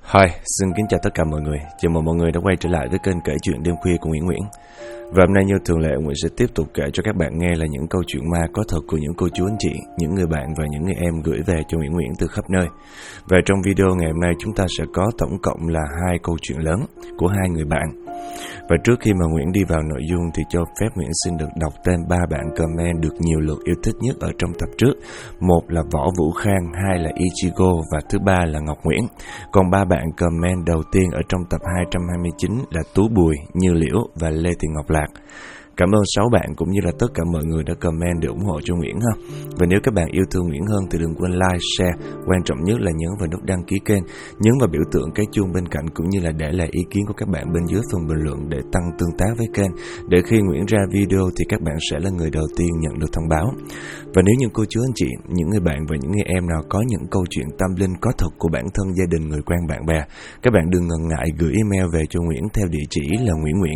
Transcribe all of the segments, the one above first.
Hi, xin kính chào tất cả mọi người. Chào mừng mọi người đã quay trở lại với kênh kể chuyện đêm khuya của Nguyễn. Và hôm nay như thường lệ, Nguyễn sẽ tiếp tục kể cho các bạn nghe là những câu chuyện ma có thật của những cô chú anh chị, những người bạn và những người em gửi về cho Nguyễn từ khắp nơi. Và trong video ngày hôm nay chúng ta sẽ có tổng cộng là 2 câu chuyện lớn của 2 người bạn. Và trước khi mà Nguyễn đi vào nội dung thì cho phép Nguyễn xin được đọc tên 3 bạn comment được nhiều lượt yêu thích nhất ở trong tập trước. Một là Võ Vũ Khang, 2 là Ichigo và thứ 3 là Ngọc Nguyễn. Còn 3 bạn comment đầu tiên ở trong tập 229 là Tú Bùi, Như Liễu và Lê Thị Ngọc Lạc. Cảm ơn 6 bạn cũng như là tất cả mọi người đã comment để ủng hộ cho Nguyễn ha. Và nếu các bạn yêu thương Nguyễn hơn thì đừng quên like, share, quan trọng nhất là nhấn vào nút đăng ký kênh, nhấn vào biểu tượng cái chuông bên cạnh cũng như là để lại ý kiến của các bạn bên dưới phần bình luận để tăng tương tác với kênh, để khi Nguyễn ra video thì các bạn sẽ là người đầu tiên nhận được thông báo. Và nếu những cô chú anh chị, những người bạn và những người em nào có những câu chuyện tâm linh có thật của bản thân, gia đình, người quen, bạn bè, các bạn đừng ngần ngại gửi email về cho Nguyễn theo địa chỉ là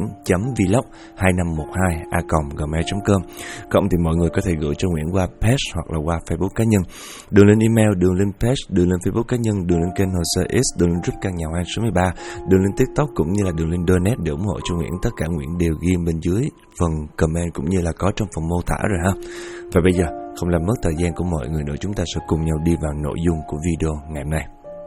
nguyennguyễn.vlog2512a@gmail.com. Cộng thì mọi người có thể gửi cho Nguyễn qua page hoặc là qua Facebook cá nhân. Đường link email, đường link page, đường link Facebook cá nhân, đường link kênh Hồ Sơ X, đường link group căn nhà hoang số 13, đường link TikTok cũng như là đường link donate để ủng hộ cho Nguyễn. Tất cả Nguyễn đều ghi bên dưới phần comment cũng như là có trong phần mô tả rồi ha. Và bây giờ không làm mất thời gian của mọi người nữa, chúng ta sẽ cùng nhau đi vào nội dung của video ngày hôm nay.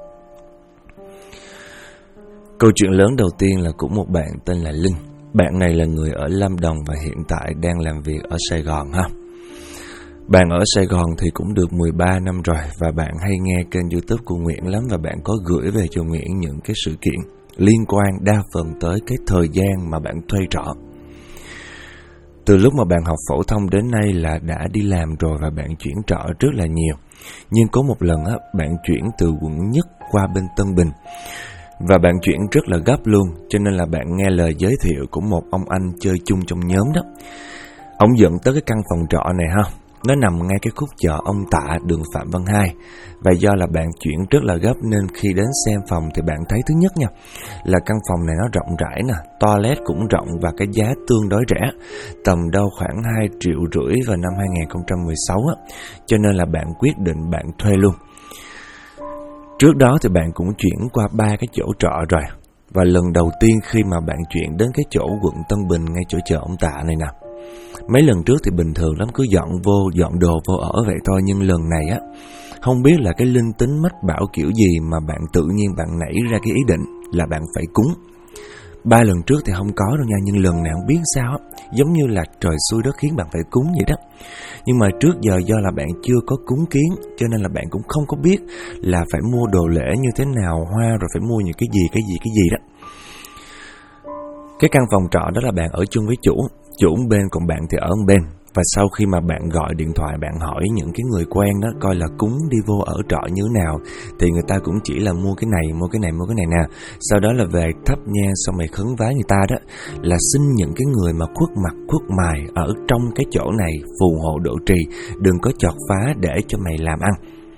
Câu chuyện lớn đầu tiên là của một bạn tên là Linh. Bạn này là người ở Lâm Đồng và hiện tại đang làm việc ở Sài Gòn ha. Bạn ở Sài Gòn thì cũng được 13 năm rồi và bạn hay nghe kênh YouTube của Nguyễn lắm và bạn có gửi về cho Nguyễn những cái sự kiện liên quan đa phần tới cái thời gian mà bạn thuê trọ. Từ lúc mà bạn học phổ thông đến nay là đã đi làm rồi và bạn chuyển trọ rất là nhiều. Nhưng có một lần á, bạn chuyển từ quận Nhất qua bên Tân Bình. Và bạn chuyển rất là gấp luôn, cho nên là bạn nghe lời giới thiệu của một ông anh chơi chung trong nhóm đó. Ông dẫn tới cái căn phòng trọ này ha. Nó nằm ngay cái khúc chợ Ông Tạ, đường Phạm Văn Hai. Và do là bạn chuyển rất là gấp nên khi đến xem phòng thì bạn thấy thứ nhất nha, là căn phòng này nó rộng rãi nè, toilet cũng rộng và cái giá tương đối rẻ, tầm đâu khoảng 2,5 triệu vào năm 2016 á. Cho nên là bạn quyết định bạn thuê luôn. Trước đó thì bạn cũng chuyển qua 3 cái chỗ trọ rồi. Và lần đầu tiên khi mà bạn chuyển đến cái chỗ quận Tân Bình ngay chỗ chợ Ông Tạ này nè. Mấy lần trước thì bình thường lắm, cứ dọn đồ vô ở vậy thôi. Nhưng lần này á, không biết là cái linh tính mách bảo kiểu gì mà bạn tự nhiên bạn nảy ra cái ý định là bạn phải cúng. 3 lần trước thì không có đâu nha, nhưng lần này không biết sao á, giống như là trời xui đất khiến bạn phải cúng vậy đó. Nhưng mà trước giờ do là bạn chưa có cúng kiến, cho nên là bạn cũng không có biết là phải mua đồ lễ như thế nào, hoa rồi phải mua những cái gì đó. Cái căn phòng trọ đó là bạn ở chung với chủ bên, còn bạn thì ở bên. Và sau khi mà bạn gọi điện thoại, bạn hỏi những cái người quen đó coi là cúng đi vô ở trọ như thế nào, thì người ta cũng chỉ là mua cái này nè. Sau đó là về thắp nhang xong rồi khấn vái người ta đó, là xin những cái người mà khuất mặt khuất mày ở trong cái chỗ này phù hộ độ trì, đừng có chọt phá để cho mày làm ăn.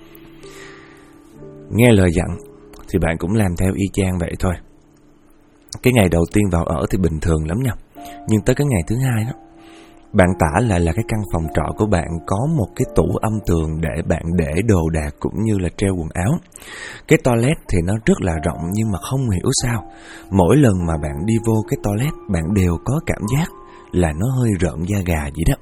Nghe lời dặn thì bạn cũng làm theo y chang vậy thôi. Cái ngày đầu tiên vào ở thì bình thường lắm nha. Nhưng tới cái ngày thứ hai đó, bạn tả lại là cái căn phòng trọ của bạn có một cái tủ âm tường để bạn để đồ đạc cũng như là treo quần áo. Cái toilet thì nó rất là rộng nhưng mà không hiểu sao, mỗi lần mà bạn đi vô cái toilet bạn đều có cảm giác là nó hơi rợn da gà vậy đó.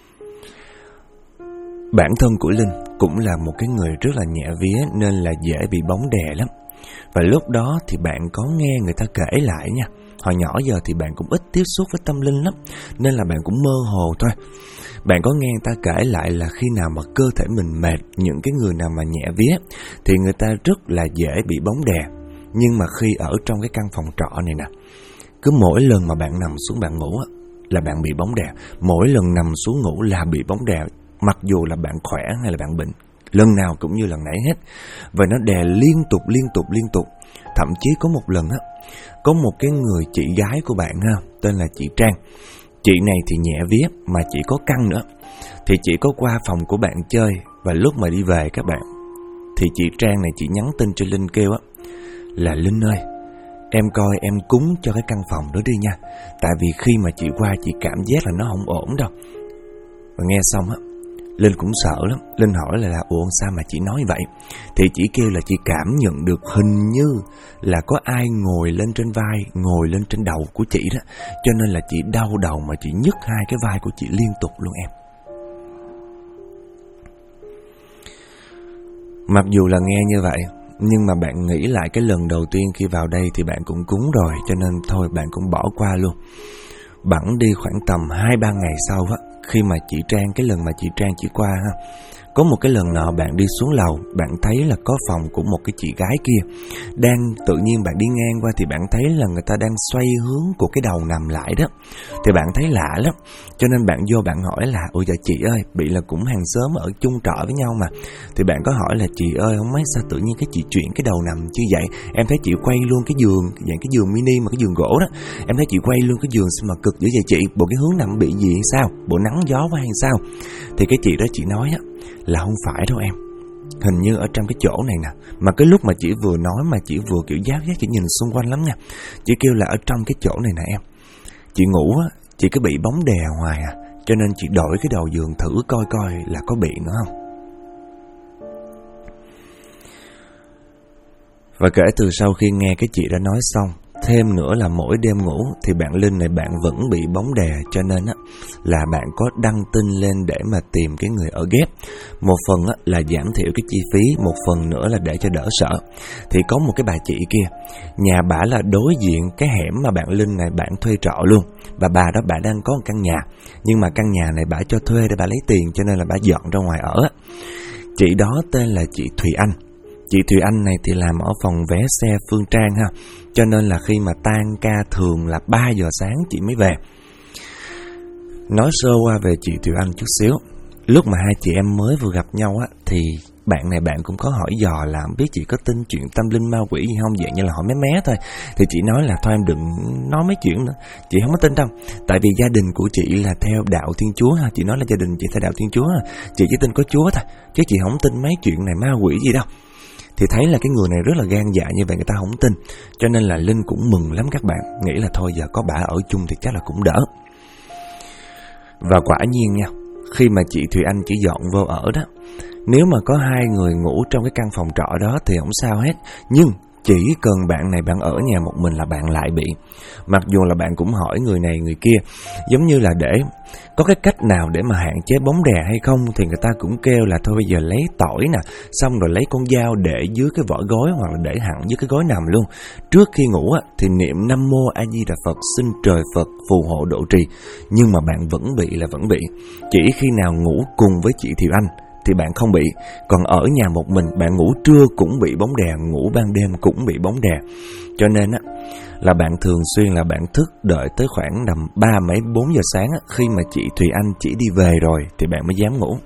Bản thân của Linh cũng là một cái người rất là nhẹ vía nên là dễ bị bóng đè lắm. Và lúc đó thì bạn có nghe người ta kể lại nha. Hồi nhỏ giờ thì bạn cũng ít tiếp xúc với tâm linh lắm, nên là bạn cũng mơ hồ thôi. Bạn có nghe người ta kể lại là khi nào mà cơ thể mình mệt, những cái người nào mà nhẹ vía thì người ta rất là dễ bị bóng đè. Nhưng mà khi ở trong cái căn phòng trọ này nè, cứ mỗi lần mà bạn nằm xuống bạn ngủ là bạn bị bóng đè. Mỗi lần nằm xuống ngủ là bị bóng đè, mặc dù là bạn khỏe hay là bạn bệnh. Lần nào cũng như lần nãy hết. Và nó đè liên tục. Thậm chí có một lần á, có một cái người chị gái của bạn ha, tên là chị Trang. Chị này thì nhẹ vía mà chị có căn nữa. Thì chị có qua phòng của bạn chơi, và lúc mà đi về các bạn, thì chị Trang này chị nhắn tin cho Linh kêu á, là Linh ơi, em coi em cúng cho cái căn phòng đó đi nha. Tại vì khi mà chị qua chị cảm giác là nó không ổn đâu. Và nghe xong á, Linh cũng sợ lắm. Linh hỏi là ủa sao mà chị nói vậy? Thì chị kêu là chị cảm nhận được hình như là có ai ngồi lên trên vai, ngồi lên trên đầu của chị đó. Cho nên là chị đau đầu mà chị nhức hai cái vai của chị liên tục luôn em. Mặc dù là nghe như vậy, nhưng mà bạn nghĩ lại cái lần đầu tiên khi vào đây thì bạn cũng cúng rồi, cho nên thôi bạn cũng bỏ qua luôn. Bẵng đi khoảng tầm 2-3 ngày sau á, khi mà chị Trang, cái lần mà chị Trang chỉ qua ha, có một cái lần nọ bạn đi xuống lầu, bạn thấy là có phòng của một cái chị gái kia. Tự nhiên bạn đi ngang qua thì bạn thấy là người ta đang xoay hướng của cái đầu nằm lại đó. Thì bạn thấy lạ lắm, cho nên bạn vô bạn hỏi là ôi dạ chị ơi, bị là cũng hàng xóm ở chung trọ với nhau mà. Thì bạn có hỏi là chị ơi, không mấy sao tự nhiên cái chị chuyển cái đầu nằm như vậy? Em thấy chị quay luôn cái giường, dạng cái giường mini mà cái giường gỗ đó. Em thấy chị quay luôn cái giường sao mà cực dữ vậy chị? Bộ cái hướng nằm bị gì hay sao? Bộ nắng gió quá hay sao? Thì cái chị đó chị nói á là không phải đâu em, hình như ở trong cái chỗ này nè. Mà cái lúc mà chị vừa nói mà chị vừa kiểu giác chị nhìn xung quanh lắm nha. Chị kêu là ở trong cái chỗ này nè em, chị ngủ á, chị cứ bị bóng đè hoài à, cho nên chị đổi cái đầu giường thử coi coi là có bị nữa không. Và kể từ sau khi nghe cái chị đã nói xong, thêm nữa là mỗi đêm ngủ thì bạn Linh này bạn vẫn bị bóng đè, cho nên á là bạn có đăng tin lên để mà tìm cái người ở ghép. Một phần á là giảm thiểu cái chi phí, một phần nữa là để cho đỡ sợ. Thì có một cái bà chị kia, nhà bả là đối diện cái hẻm mà bạn Linh này bạn thuê trọ luôn. Và bà đó bả đang có một căn nhà, nhưng mà căn nhà này bả cho thuê để bả lấy tiền, cho nên là bả dọn ra ngoài ở. Chị đó tên là chị Thùy Anh. Chị Thùy Anh này thì làm ở phòng vé xe Phương Trang ha, cho nên là khi mà tan ca thường là 3 giờ sáng chị mới về. Nói sơ qua về chị Thùy Anh chút xíu. Lúc mà hai chị em mới vừa gặp nhau á, thì bạn này bạn cũng có hỏi dò là không biết chị có tin chuyện tâm linh ma quỷ gì không, vậy như là hỏi mé mé thôi. Thì chị nói là thôi em đừng nói mấy chuyện nữa, chị không có tin đâu. Tại vì gia đình của chị là theo đạo Thiên Chúa ha, chị nói là gia đình chị theo đạo Thiên Chúa ha, chị chỉ tin có Chúa thôi, chứ chị không tin mấy chuyện này ma quỷ gì đâu. Thì thấy là cái người này rất là gan dạ như vậy người ta không tin, cho nên là Linh cũng mừng lắm các bạn, nghĩ là thôi giờ có bả ở chung thì chắc là cũng đỡ. Và quả nhiên nha, khi mà chị Thùy Anh chỉ dọn vô ở đó, nếu mà có 2 người ngủ trong cái căn phòng trọ đó thì không sao hết, nhưng chỉ cần bạn này bạn ở nhà một mình là bạn lại bị. Mặc dù là bạn cũng hỏi người này người kia, giống như là để có cái cách nào để mà hạn chế bóng đè hay không, thì người ta cũng kêu là thôi bây giờ lấy tỏi nè, xong rồi lấy con dao để dưới cái vỏ gối hoặc là để hẳn dưới cái gối nằm luôn. Trước khi ngủ á thì niệm Nam Mô A Di Đà Phật, xin trời Phật phù hộ độ trì. Nhưng mà bạn vẫn bị. Chỉ khi nào ngủ cùng với chị Thùy Anh thì bạn không bị, còn ở nhà một mình bạn ngủ trưa cũng bị bóng đè, ngủ ban đêm cũng bị bóng đè. Cho nên á là bạn thường xuyên là bạn thức đợi tới khoảng tầm 3-4 giờ sáng á, khi mà chị Thùy Anh chỉ đi về rồi thì bạn mới dám ngủ.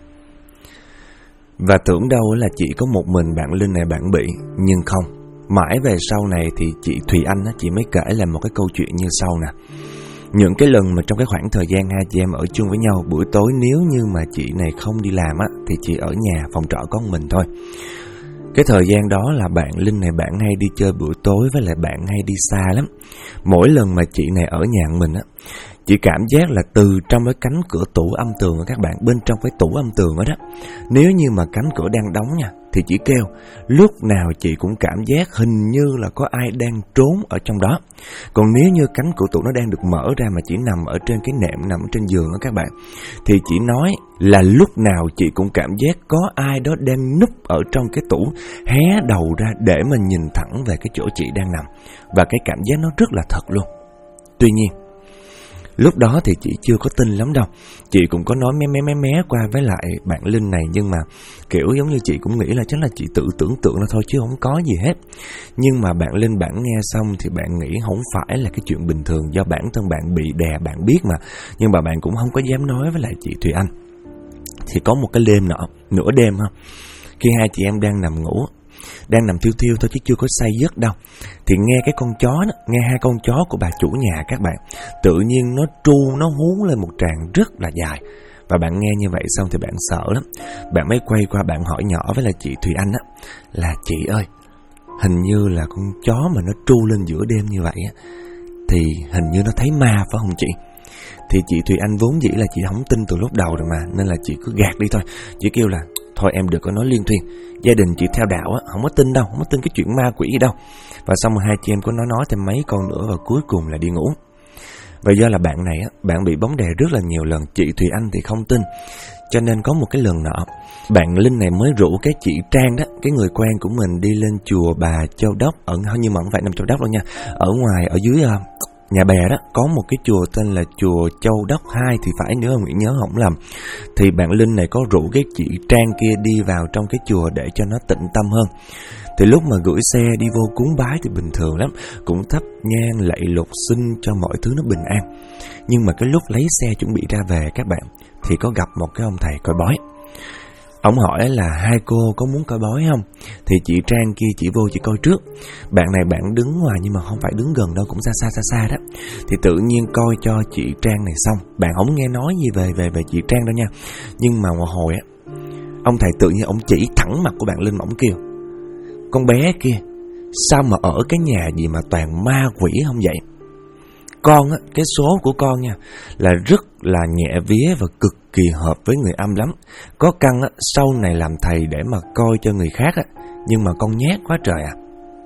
Và tưởng đâu là chỉ có một mình bạn Linh này bạn bị, nhưng không. Mãi về sau này thì chị Thùy Anh á, chị mới kể lại một cái câu chuyện như sau nè. Những cái lần mà trong cái khoảng thời gian hai chị em ở chung với nhau, buổi tối nếu như mà chị này không đi làm á, thì chị ở nhà phòng trọ có một mình thôi. Cái thời gian đó là bạn Linh này bạn hay đi chơi buổi tối, với lại bạn hay đi xa lắm. Mỗi lần mà chị này ở nhà mình á, chị cảm giác là từ trong cái cánh cửa tủ âm tường của các bạn, bên trong cái tủ âm tường đó, nếu như mà cánh cửa đang đóng nha, thì chị kêu lúc nào chị cũng cảm giác hình như là có ai đang trốn ở trong đó. Còn nếu như cánh cửa tủ nó đang được mở ra mà chỉ nằm ở trên cái nệm, nằm trên giường đó các bạn, thì chị nói là lúc nào chị cũng cảm giác có ai đó đang núp ở trong cái tủ, hé đầu ra để mà nhìn thẳng về cái chỗ chị đang nằm. Và cái cảm giác nó rất là thật luôn. Tuy nhiên lúc đó thì chị chưa có tin lắm đâu. Chị cũng có nói mé qua với lại bạn Linh này, nhưng mà kiểu giống như chị cũng nghĩ là chắc là chị tự tưởng tượng ra thôi chứ không có gì hết. Nhưng mà bạn Linh bạn nghe xong thì bạn nghĩ không phải là cái chuyện bình thường, do bản thân bạn bị đè bạn biết mà. Nhưng mà bạn cũng không có dám nói với lại chị Thùy Anh. Thì có một cái đêm nọ, nửa đêm ha, khi hai chị em đang nằm ngủ, đang nằm thiêu thiêu thôi chứ chưa có say giấc đâu, thì nghe cái con chó đó, nghe hai con chó của bà chủ nhà các bạn, tự nhiên nó tru, nó hú lên một tràng rất là dài. Và bạn nghe như vậy xong thì bạn sợ lắm. Bạn mới quay qua bạn hỏi nhỏ với là chị Thùy Anh á, là chị ơi, hình như là con chó mà nó tru lên giữa đêm như vậy á, thì hình như nó thấy ma phải không chị? Thì chị Thùy Anh vốn dĩ là chị không tin từ lúc đầu rồi mà, nên là chị cứ gạt đi thôi. Chị kêu là thôi em đừng có nói liên thuyên, gia đình chị theo đạo á, không có tin đâu, không có tin cái chuyện ma quỷ gì đâu. Và xong rồi hai chị em có nói thêm mấy con nữa, và cuối cùng là đi ngủ. Và do là bạn này á, bạn bị bóng đè rất là nhiều lần, chị Thùy Anh thì không tin. Cho nên có một cái lần nọ, bạn Linh này mới rủ cái chị Trang đó, cái người quen của mình, đi lên chùa Bà Châu Đốc, nhưng mà không phải nằm Châu Đốc đâu nha, ở ngoài, ở dưới Nhà Bè đó, có một cái chùa tên là chùa Châu Đốc 2 thì phải, nếu mà Nguyễn nhớ không lầm. Thì bạn Linh này có rủ cái chị Trang kia đi vào trong cái chùa để cho nó tịnh tâm hơn. Thì lúc mà gửi xe đi vô cúng bái thì bình thường lắm, cũng thắp nhang lạy lục xin cho mọi thứ nó bình an. Nhưng mà cái lúc lấy xe chuẩn bị ra về các bạn, thì có gặp một cái ông thầy coi bói. Ông hỏi là hai cô có muốn coi bói không? Thì chị Trang kia chỉ vô chỉ coi trước. Bạn này bạn đứng ngoài nhưng mà không phải đứng gần đâu, cũng xa đó. Thì tự nhiên coi cho chị Trang này xong, bạn không nghe nói gì về chị Trang đâu nha. Nhưng mà một hồi á, ông thầy tự nhiên ông chỉ thẳng mặt của bạn Linh, ông kêu: con bé kia, sao mà ở cái nhà gì mà toàn ma quỷ không vậy? Con á, cái số của con nha, là rất là nhẹ vía và cực kỳ hợp với người âm lắm. Có căn á, sau này làm thầy để mà coi cho người khác á, nhưng mà con nhát quá trời à.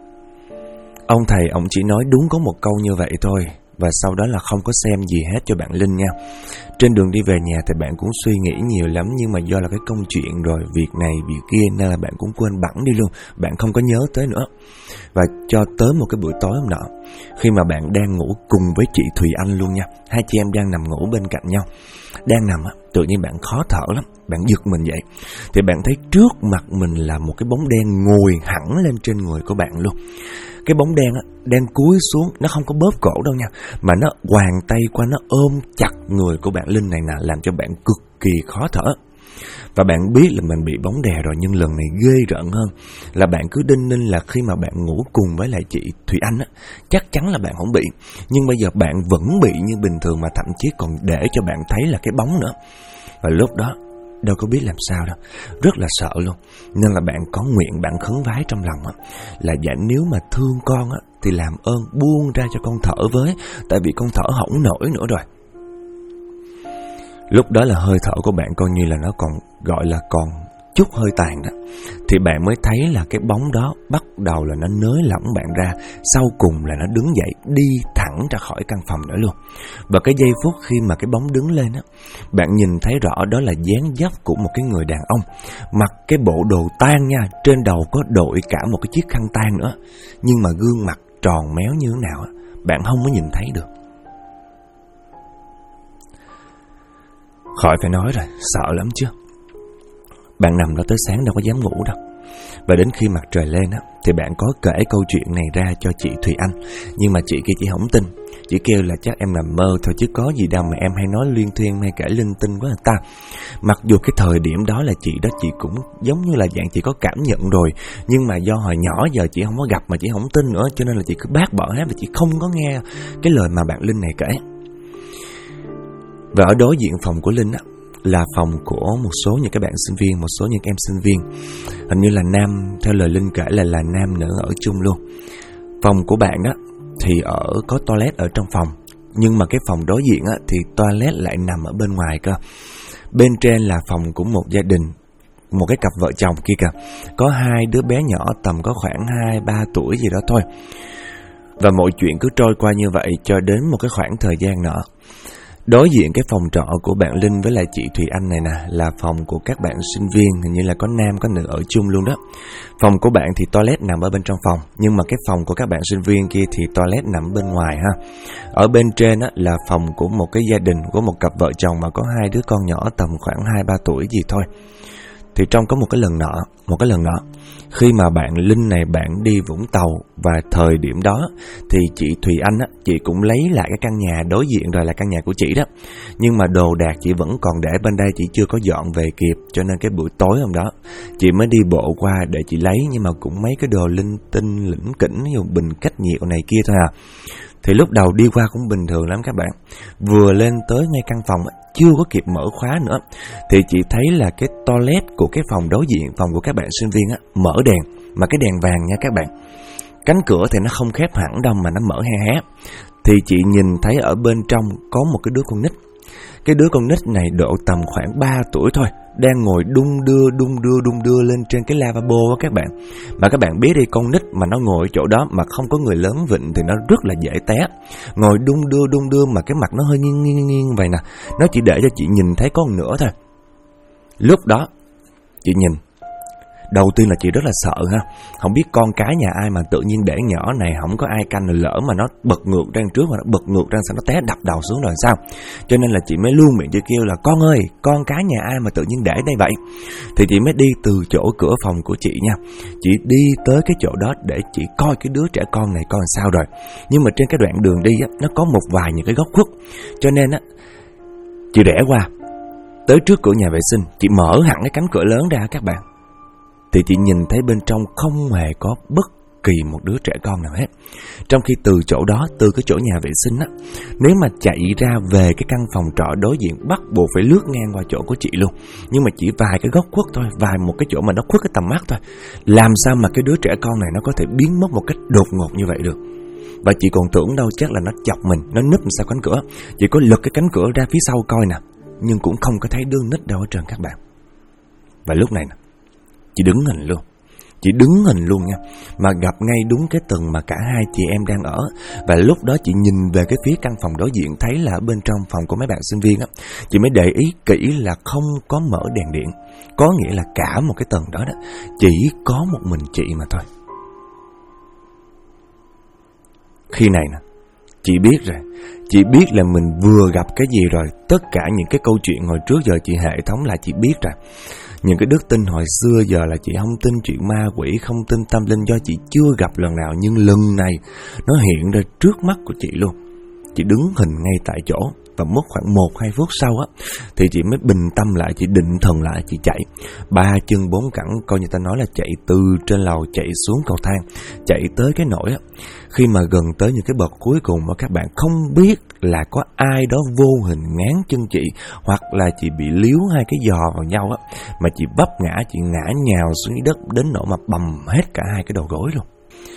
Ông thầy ông chỉ nói đúng có một câu như vậy thôi, và sau đó là không có xem gì hết cho bạn Linh nha. Trên đường đi về nhà thì bạn cũng suy nghĩ nhiều lắm, nhưng mà do là cái công chuyện rồi việc này việc kia nên là bạn cũng quên bẵng đi luôn, bạn không có nhớ tới nữa. Và cho tới một cái buổi tối hôm nọ, khi mà bạn đang ngủ cùng với chị Thùy Anh luôn nha, hai chị em đang nằm ngủ bên cạnh nhau, đang nằm á, tự nhiên bạn khó thở lắm, bạn giật mình dậy, thì bạn thấy trước mặt mình là một cái bóng đen ngồi hẳn lên trên người của bạn luôn. Cái bóng đen á, đang cúi xuống, nó không có bóp cổ đâu nha, mà nó quàng tay qua, nó ôm chặt người của bạn Linh này nè, làm cho bạn cực kỳ khó thở. Và bạn biết là mình bị bóng đè rồi, nhưng lần này ghê rợn hơn là bạn cứ đinh ninh là khi mà bạn ngủ cùng với lại chị Thùy Anh á, chắc chắn là bạn không bị, nhưng bây giờ bạn vẫn bị như bình thường, mà thậm chí còn để cho bạn thấy là cái bóng nữa. Và lúc đó đâu có biết làm sao đâu, rất là sợ luôn. Nên là bạn có nguyện, bạn khấn vái trong lòng á, là dạ nếu mà thương con á, thì làm ơn buông ra cho con thở với, tại vì con thở không nổi nữa rồi. Lúc đó là hơi thở của bạn coi như là nó còn gọi là còn chút hơi tàn đó. Thì bạn mới thấy là cái bóng đó bắt đầu là nó nới lỏng bạn ra, sau cùng là nó đứng dậy đi thẳng ra khỏi căn phòng đó luôn. Và cái giây phút khi mà cái bóng đứng lên á, bạn nhìn thấy rõ đó là dáng dấp của một cái người đàn ông, mặc cái bộ đồ tang nha, trên đầu có đội cả một cái chiếc khăn tang nữa, nhưng mà gương mặt tròn méo như thế nào á, bạn không có nhìn thấy được. Khỏi phải nói rồi, sợ lắm chứ. Bạn nằm đó tới sáng đâu có dám ngủ đâu. Và đến khi mặt trời lên á, thì bạn có kể câu chuyện này ra cho chị Thùy Anh. Nhưng mà chị kia chỉ không tin, chị kêu là chắc em nằm mơ thôi chứ có gì đâu mà em hay nói luyên thuyên hay kể linh tinh quá ta. Mặc dù cái thời điểm đó là chị cũng giống như là dạng chị có cảm nhận rồi, nhưng mà do hồi nhỏ giờ chị không có gặp mà chị không tin nữa, cho nên là chị cứ bác bỏ hết và chị không có nghe cái lời mà bạn Linh này kể. Và ở đối diện phòng của Linh á, là phòng của một số những các bạn sinh viên, một số những em sinh viên, hình như là nam, theo lời Linh kể là nam nữ ở chung luôn. Phòng của bạn đó thì có toilet ở trong phòng, nhưng mà cái phòng đối diện á, thì toilet lại nằm ở bên ngoài cơ. Bên trên là phòng của một gia đình, một cái cặp vợ chồng kia kìa, có hai đứa bé nhỏ tầm có khoảng 2-3 tuổi gì đó thôi. Và mọi chuyện cứ trôi qua như vậy cho đến một cái khoảng thời gian nọ. Đối diện cái phòng trọ của bạn Linh với lại chị Thùy Anh này nè, là phòng của các bạn sinh viên, hình như là có nam có nữ ở chung luôn đó. Phòng của bạn thì toilet nằm ở bên trong phòng, nhưng mà cái phòng của các bạn sinh viên kia thì toilet nằm bên ngoài ha. Ở bên trên á, là phòng của một cái gia đình, của một cặp vợ chồng mà có hai đứa con nhỏ tầm khoảng 2-3 tuổi gì thôi. Thì trong có một cái lần nọ, khi mà bạn Linh này bạn đi Vũng Tàu, và thời điểm đó thì chị Thùy Anh á, chị cũng lấy lại cái căn nhà đối diện rồi, là căn nhà của chị đó. Nhưng mà đồ đạc chị vẫn còn để bên đây, chị chưa có dọn về kịp, cho nên cái buổi tối hôm đó chị mới đi bộ qua để chị lấy, nhưng mà cũng mấy cái đồ linh tinh lỉnh kỉnh, như bình cách nhiệt này kia thôi à. Thì lúc đầu đi qua cũng bình thường lắm các bạn. Vừa lên tới ngay căn phòng chưa có kịp mở khóa nữa, thì chị thấy là cái toilet của cái phòng đối diện, phòng của các bạn sinh viên á, mở đèn, mà cái đèn vàng nha các bạn. Cánh cửa thì nó không khép hẳn đâu mà nó mở hé hé. Thì chị nhìn thấy ở bên trong có một cái đứa con nít, Cái đứa con nít này độ tầm khoảng 3 tuổi thôi, đang ngồi đung đưa lên trên cái lavabo á các bạn. Mà các bạn biết đi, con nít mà nó ngồi ở chỗ đó mà không có người lớn vịn thì nó rất là dễ té. Ngồi đung đưa mà cái mặt nó hơi nghiêng vậy nè. Nó chỉ để cho chị nhìn thấy có một nửa thôi. Lúc đó chị nhìn, đầu tiên là chị rất là sợ ha. Không biết con cái nhà ai mà tự nhiên để nhỏ này không có ai canh, lỡ mà nó bật ngược ra trước mà nó bật ngược ra sao nó té đập đầu xuống rồi sao. Cho nên là chị mới luôn miệng chị kêu là con ơi, con cái nhà ai mà tự nhiên để đây vậy. Thì chị mới đi từ chỗ cửa phòng của chị nha. Chị đi tới cái chỗ đó để chị coi cái đứa trẻ con này coi sao rồi. Nhưng mà trên cái đoạn đường đi á, nó có một vài những cái góc khuất. Cho nên á, chị rẽ qua tới trước cửa nhà vệ sinh, chị mở hẳn cái cánh cửa lớn ra các bạn. Thì chị nhìn thấy bên trong không hề có bất kỳ một đứa trẻ con nào hết. Trong khi từ chỗ đó, từ cái chỗ nhà vệ sinh á, nếu mà chạy ra về cái căn phòng trọ đối diện bắt buộc phải lướt ngang qua chỗ của chị luôn. Nhưng mà chỉ vài cái góc khuất thôi, vài một cái chỗ mà nó khuất cái tầm mắt thôi. Làm sao mà cái đứa trẻ con này nó có thể biến mất một cách đột ngột như vậy được. Và chị còn tưởng đâu chắc là nó chọc mình, nó núp sau cánh cửa. Chị có lật cái cánh cửa ra phía sau coi nè, nhưng cũng không có thấy đứa nít đâu ở trên các bạn. Và lúc này nè, chị đứng hình luôn. Chị đứng hình luôn nha. Mà gặp ngay đúng cái tầng mà cả hai chị em đang ở. Và lúc đó chị nhìn về cái phía căn phòng đối diện, thấy là ở bên trong phòng của mấy bạn sinh viên á. Chị mới để ý kỹ là không có mở đèn điện. Có nghĩa là cả một cái tầng đó đó chỉ có một mình chị mà thôi. Khi này nè, chị biết rồi. Chị biết là mình vừa gặp cái gì rồi. Tất cả những cái câu chuyện hồi trước giờ chị hệ thống là chị biết rồi. Những cái đức tin hồi xưa giờ là chị không tin chuyện ma quỷ, không tin tâm linh do chị chưa gặp lần nào. Nhưng lần này nó hiện ra trước mắt của chị luôn. Chị đứng hình ngay tại chỗ. Và mất khoảng 1-2 phút sau á, thì chị mới bình tâm lại, chị định thần lại, chị chạy 3 chân 4 cẳng, coi như ta nói là chạy từ trên lầu chạy xuống cầu thang, chạy tới cái nỗi á. Khi mà gần tới những cái bậc cuối cùng mà các bạn không biết là có ai đó vô hình ngán chân chị, hoặc là chị bị líu hai cái giò vào nhau á, mà chị vấp ngã, chị ngã nhào xuống đất đến nỗi mà bầm hết cả hai cái đầu gối luôn.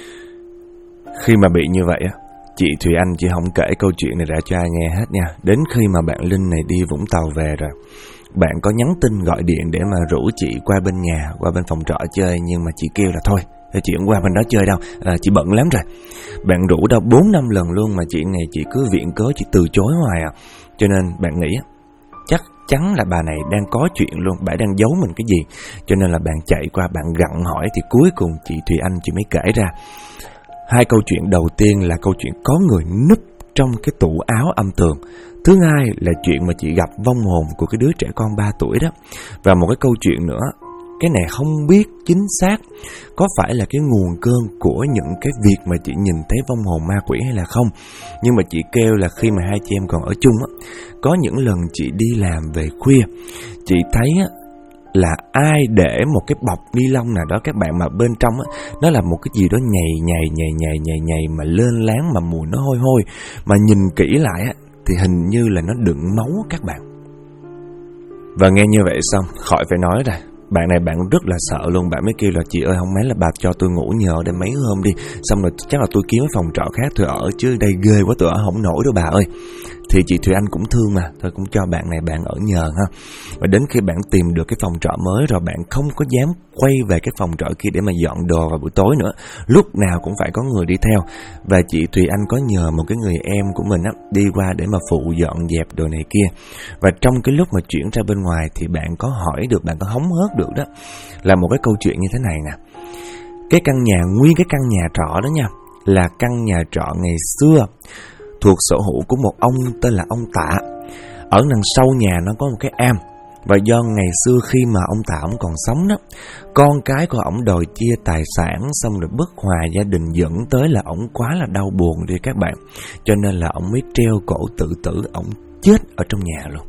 Khi mà bị như vậy á, chị Thùy Anh chị không kể câu chuyện này ra cho ai nghe hết nha. Đến khi mà bạn Linh này đi Vũng Tàu về rồi, bạn có nhắn tin gọi điện để mà rủ chị qua bên nhà, qua bên phòng trọ chơi. Nhưng mà chị kêu là thôi, chị không qua bên đó chơi đâu, chị bận lắm rồi. Bạn rủ đâu 4-5 lần luôn mà chị này chị cứ viện cớ, chị từ chối hoài à. Cho nên bạn nghĩ chắc chắn là bà này đang có chuyện luôn, bà đang giấu mình cái gì. Cho nên là bạn chạy qua, bạn gặng hỏi. Thì cuối cùng chị Thùy Anh chị mới kể ra. Hai câu chuyện đầu tiên là câu chuyện có người núp trong cái tủ áo âm tường. Thứ hai là chuyện mà chị gặp vong hồn của cái đứa trẻ con 3 tuổi đó. Và một cái câu chuyện nữa, cái này không biết chính xác có phải là cái nguồn cơn của những cái việc mà chị nhìn thấy vong hồn ma quỷ hay là không. Nhưng mà chị kêu là khi mà hai chị em còn ở chung á, có những lần chị đi làm về khuya, chị thấy á, là ai để một cái bọc ni lông nào đó các bạn, mà bên trong á, nó là một cái gì đó nhầy mà lên láng, mà mùi nó hôi hôi. Mà nhìn kỹ lại á, thì hình như là nó đựng máu các bạn. Và nghe như vậy xong, khỏi phải nói rồi, bạn này bạn rất là sợ luôn. Bạn mới kêu là chị ơi, không mấy là bà cho tôi ngủ nhờ đây mấy hôm đi, xong rồi chắc là tôi kiếm cái phòng trọ khác tôi ở, chứ đây ghê quá, tôi ở không nổi đâu bà ơi. Thì chị Thùy Anh cũng thương mà, thôi cũng cho bạn này bạn ở nhờ ha. Và đến khi bạn tìm được cái phòng trọ mới rồi, bạn không có dám quay về cái phòng trọ kia để mà dọn đồ vào buổi tối nữa. Lúc nào cũng phải có người đi theo. Và chị Thùy Anh có nhờ một cái người em của mình á, đi qua để mà phụ dọn dẹp đồ này kia. Và trong cái lúc mà chuyển ra bên ngoài thì bạn có hỏi được, bạn có hóng hớt được đó, là một cái câu chuyện như thế này nè. Cái căn nhà, nguyên cái căn nhà trọ đó nha, là căn nhà trọ ngày xưa thuộc sở hữu của một ông tên là ông Tạ. Ở đằng sau nhà nó có một cái am. Và do ngày xưa khi mà ông Tạ ông còn sống đó, con cái của ông đòi chia tài sản, xong rồi bất hòa gia đình, dẫn tới là ông quá là đau buồn đi các bạn. Cho nên là ông mới treo cổ tự tử, ông chết ở trong nhà luôn.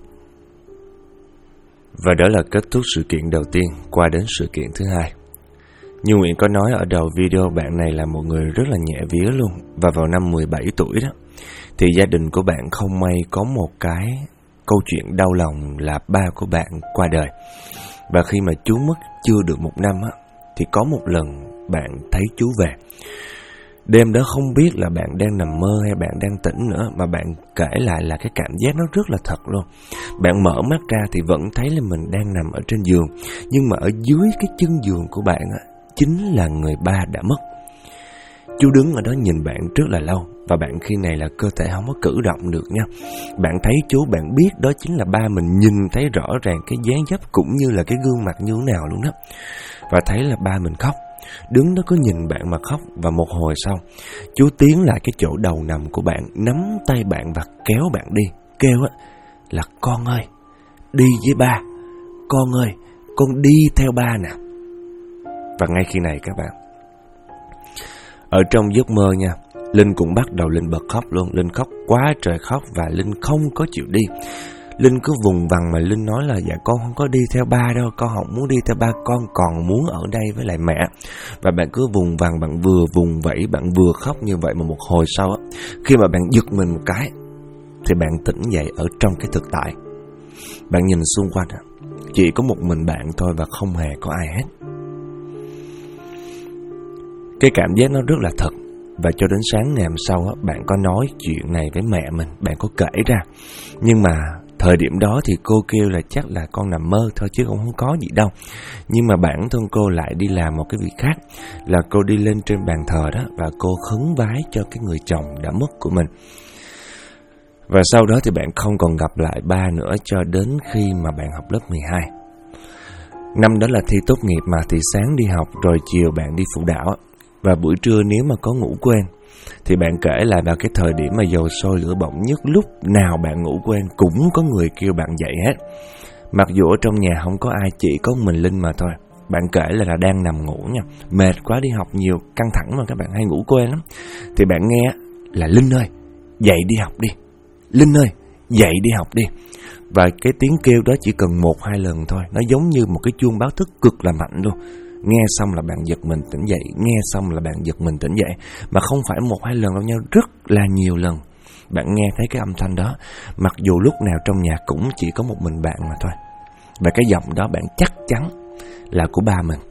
Và đó là kết thúc sự kiện đầu tiên. Qua đến sự kiện thứ hai. Như Nguyễn có nói ở đầu video, bạn này là một người rất là nhẹ vía luôn. Và vào năm 17 tuổi đó, thì gia đình của bạn không may có một cái câu chuyện đau lòng là ba của bạn qua đời. Và khi mà chú mất chưa được 1 năm á, thì có một lần bạn thấy chú về. Đêm đó không biết là bạn đang nằm mơ hay bạn đang tỉnh nữa, mà bạn kể lại là cái cảm giác nó rất là thật luôn. Bạn mở mắt ra thì vẫn thấy là mình đang nằm ở trên giường, nhưng mà ở dưới cái chân giường của bạn chính là người ba đã mất. Chú đứng ở đó nhìn bạn rất là lâu, và bạn khi này là cơ thể không có cử động được nha. Bạn thấy chú, bạn biết đó chính là ba mình, nhìn thấy rõ ràng cái dáng dấp cũng như là cái gương mặt như thế nào luôn đó. Và thấy là ba mình khóc, đứng đó cứ nhìn bạn mà khóc. Và một hồi sau, chú tiến lại cái chỗ đầu nằm của bạn, nắm tay bạn và kéo bạn đi, kêu là con ơi, đi với ba, con ơi, con đi theo ba nè. Và ngay khi này các bạn, ở trong giấc mơ nha, Linh cũng bắt đầu Linh bật khóc luôn. Linh khóc quá trời khóc và Linh không có chịu đi. Linh cứ vùng vằng mà Linh nói là dạ con không có đi theo ba đâu, con không muốn đi theo ba, con còn muốn ở đây với lại mẹ. Và bạn cứ vùng vằng, bạn vừa vùng vẫy, bạn vừa khóc như vậy. Mà một hồi sau khi mà bạn giật mình một cái thì bạn tỉnh dậy ở trong cái thực tại. Bạn nhìn xung quanh chỉ có một mình bạn thôi và không hề có ai hết. Cái cảm giác nó rất là thật. Và cho đến sáng ngày hôm sau bạn có nói chuyện này với mẹ mình, bạn có kể ra. Nhưng mà thời điểm đó thì cô kêu là chắc là con nằm mơ thôi chứ cũng không có gì đâu. Nhưng mà bản thân cô lại đi làm một cái việc khác, là cô đi lên trên bàn thờ đó và cô khấn vái cho cái người chồng đã mất của mình. Và sau đó thì bạn không còn gặp lại ba nữa cho đến khi mà bạn học lớp 12. Năm đó là thi tốt nghiệp mà, thì sáng đi học rồi chiều bạn đi phụ đạo. Và buổi trưa nếu mà có ngủ quên thì bạn kể là vào cái thời điểm mà dầu sôi lửa bỏng nhất, lúc nào bạn ngủ quên cũng có người kêu bạn dậy hết. Mặc dù ở trong nhà không có ai, chỉ có mình Linh mà thôi. Bạn kể là đang nằm ngủ nha, mệt quá, đi học nhiều, căng thẳng mà các bạn hay ngủ quên lắm. Thì bạn nghe là Linh ơi, dậy đi học đi, Linh ơi, dậy đi học đi. Và cái tiếng kêu đó chỉ cần 1-2 lần thôi, nó giống như một cái chuông báo thức cực là mạnh luôn. Nghe xong là bạn giật mình tỉnh dậy, nghe xong là bạn giật mình tỉnh dậy. Mà không phải 1-2 lần đâu nha, rất là nhiều lần. Bạn nghe thấy cái âm thanh đó, mặc dù lúc nào trong nhà cũng chỉ có một mình bạn mà thôi. Và cái giọng đó bạn chắc chắn là của ba mình.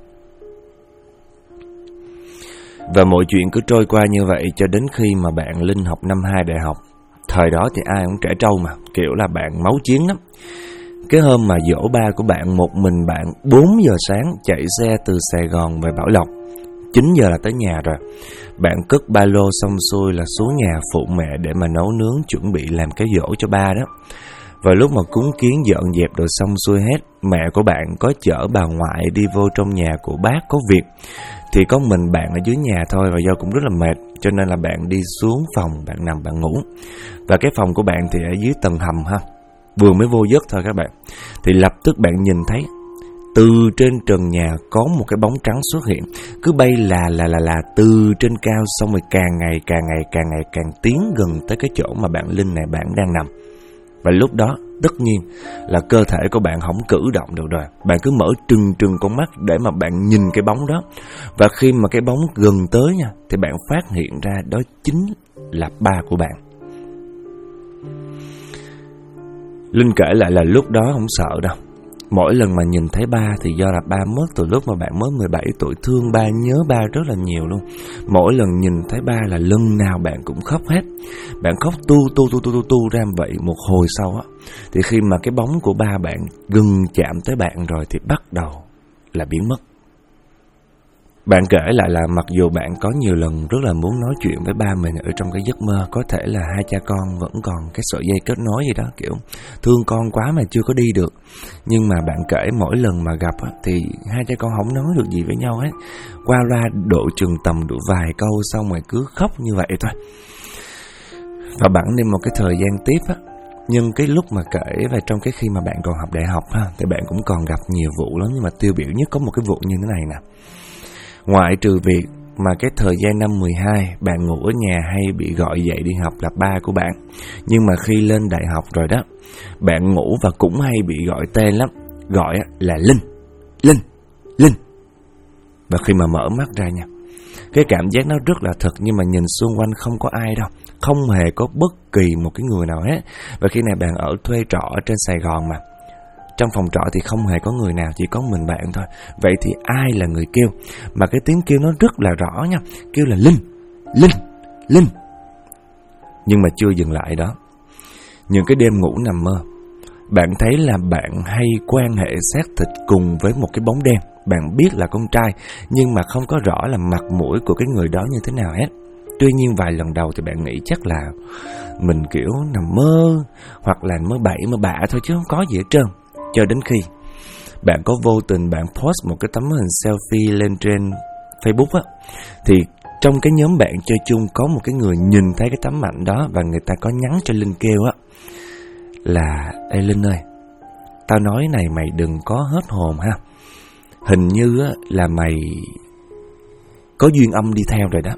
Và mọi chuyện cứ trôi qua như vậy cho đến khi mà bạn Linh học năm 2 đại học. Thời đó thì ai cũng trẻ trâu mà, kiểu là bạn máu chiến lắm. Cái hôm mà giỗ ba của bạn, một mình bạn 4 giờ sáng chạy xe từ Sài Gòn về Bảo Lộc. 9 giờ là tới nhà rồi. Bạn cất ba lô xong xuôi là xuống nhà phụ mẹ để mà nấu nướng, chuẩn bị làm cái giỗ cho ba đó. Và lúc mà cúng kiến dọn dẹp rồi xong xuôi hết, mẹ của bạn có chở bà ngoại đi vô trong nhà của bác có việc. Thì có mình bạn ở dưới nhà thôi, và do cũng rất là mệt cho nên là bạn đi xuống phòng, bạn nằm bạn ngủ. Và cái phòng của bạn thì ở dưới tầng hầm ha. Vừa mới vô giấc thôi các bạn, thì lập tức bạn nhìn thấy từ trên trần nhà có một cái bóng trắng xuất hiện, cứ bay là từ trên cao, xong rồi càng ngày càng tiến gần tới cái chỗ mà bạn Linh này bạn đang nằm. Và lúc đó tất nhiên là cơ thể của bạn không cử động được rồi. Bạn cứ mở trừng con mắt để mà bạn nhìn cái bóng đó. Và khi mà cái bóng gần tới nha, thì bạn phát hiện ra đó chính là ba của bạn. Linh kể lại là lúc đó không sợ đâu. Mỗi lần mà nhìn thấy ba thì do là ba mất từ lúc mà bạn mới 17 tuổi, thương ba, nhớ ba rất là nhiều luôn. Mỗi lần nhìn thấy ba là lần nào bạn cũng khóc hết. Bạn khóc tu ra vậy. Một hồi sau thì khi mà cái bóng của ba bạn gần chạm tới bạn rồi thì bắt đầu là biến mất. Bạn kể lại là mặc dù bạn có nhiều lần rất là muốn nói chuyện với ba mình ở trong cái giấc mơ, có thể là hai cha con vẫn còn cái sợi dây kết nối gì đó, kiểu thương con quá mà chưa có đi được. Nhưng mà bạn kể mỗi lần mà gặp thì hai cha con không nói được gì với nhau hết. Qua loa độ chừng tầm độ vài câu xong rồi cứ khóc như vậy thôi. Và bẵng đi một cái thời gian tiếp nhưng cái lúc mà kể và trong cái khi mà bạn còn học đại học thì bạn cũng còn gặp nhiều vụ lắm. Nhưng mà tiêu biểu nhất có một cái vụ như thế này nè. Ngoại trừ việc mà cái thời gian năm 12 bạn ngủ ở nhà hay bị gọi dậy đi học là ba của bạn, nhưng mà khi lên đại học rồi đó, bạn ngủ và cũng hay bị gọi tên lắm. Gọi là Linh. Và khi mà mở mắt ra nha, cái cảm giác nó rất là thật, nhưng mà nhìn xung quanh không có ai đâu, không hề có bất kỳ một cái người nào hết. Và khi này bạn ở thuê trọ ở trên Sài Gòn mà, trong phòng trọ thì không hề có người nào, chỉ có mình bạn thôi. Vậy thì ai là người kêu? Mà cái tiếng kêu nó rất là rõ nha, kêu là Linh. Nhưng mà chưa dừng lại đó. Những cái đêm ngủ nằm mơ, bạn thấy là bạn hay quan hệ xác thịt cùng với một cái bóng đen. Bạn biết là con trai, nhưng mà không có rõ là mặt mũi của cái người đó như thế nào hết. Tuy nhiên vài lần đầu thì bạn nghĩ chắc là mình kiểu nằm mơ, hoặc là mơ bậy mơ bạ thôi chứ không có gì hết trơn. Cho đến khi bạn có vô tình bạn post một cái tấm hình selfie lên trên Facebook á, thì trong cái nhóm bạn chơi chung có một cái người nhìn thấy cái tấm ảnh đó, và người ta có nhắn cho Linh kêu á là: ê Linh ơi, tao nói này mày đừng có hết hồn ha. Hình như á, là mày có duyên âm đi theo rồi đó.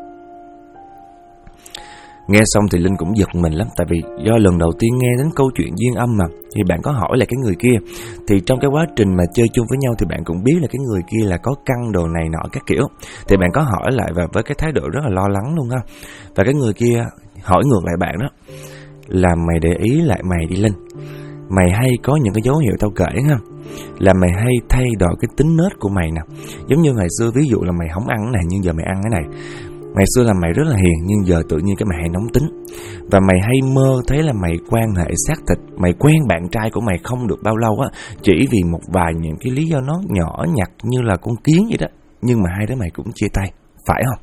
Nghe xong thì Linh cũng giật mình lắm. Tại vì do lần đầu tiên nghe đến câu chuyện duyên âm mà, thì bạn có hỏi lại cái người kia. Thì trong cái quá trình mà chơi chung với nhau thì bạn cũng biết là cái người kia là có căn đồ này nọ các kiểu. Thì bạn có hỏi lại và với cái thái độ rất là lo lắng luôn ha. Và cái người kia hỏi ngược lại bạn đó là: mày để ý lại mày đi Linh, mày hay có những cái dấu hiệu tao kể ha, là mày hay thay đổi cái tính nết của mày nè. Giống như ngày xưa ví dụ là mày không ăn cái này nhưng giờ mày ăn cái này. Ngày xưa là mày rất là hiền nhưng giờ tự nhiên cái mày hay nóng tính. Và mày hay mơ thấy là mày quan hệ xác thịt, mày quen bạn trai của mày không được bao lâu á, chỉ vì một vài những cái lý do nó nhỏ nhặt như là con kiến vậy đó. Nhưng mà hai đứa mày cũng chia tay, phải không?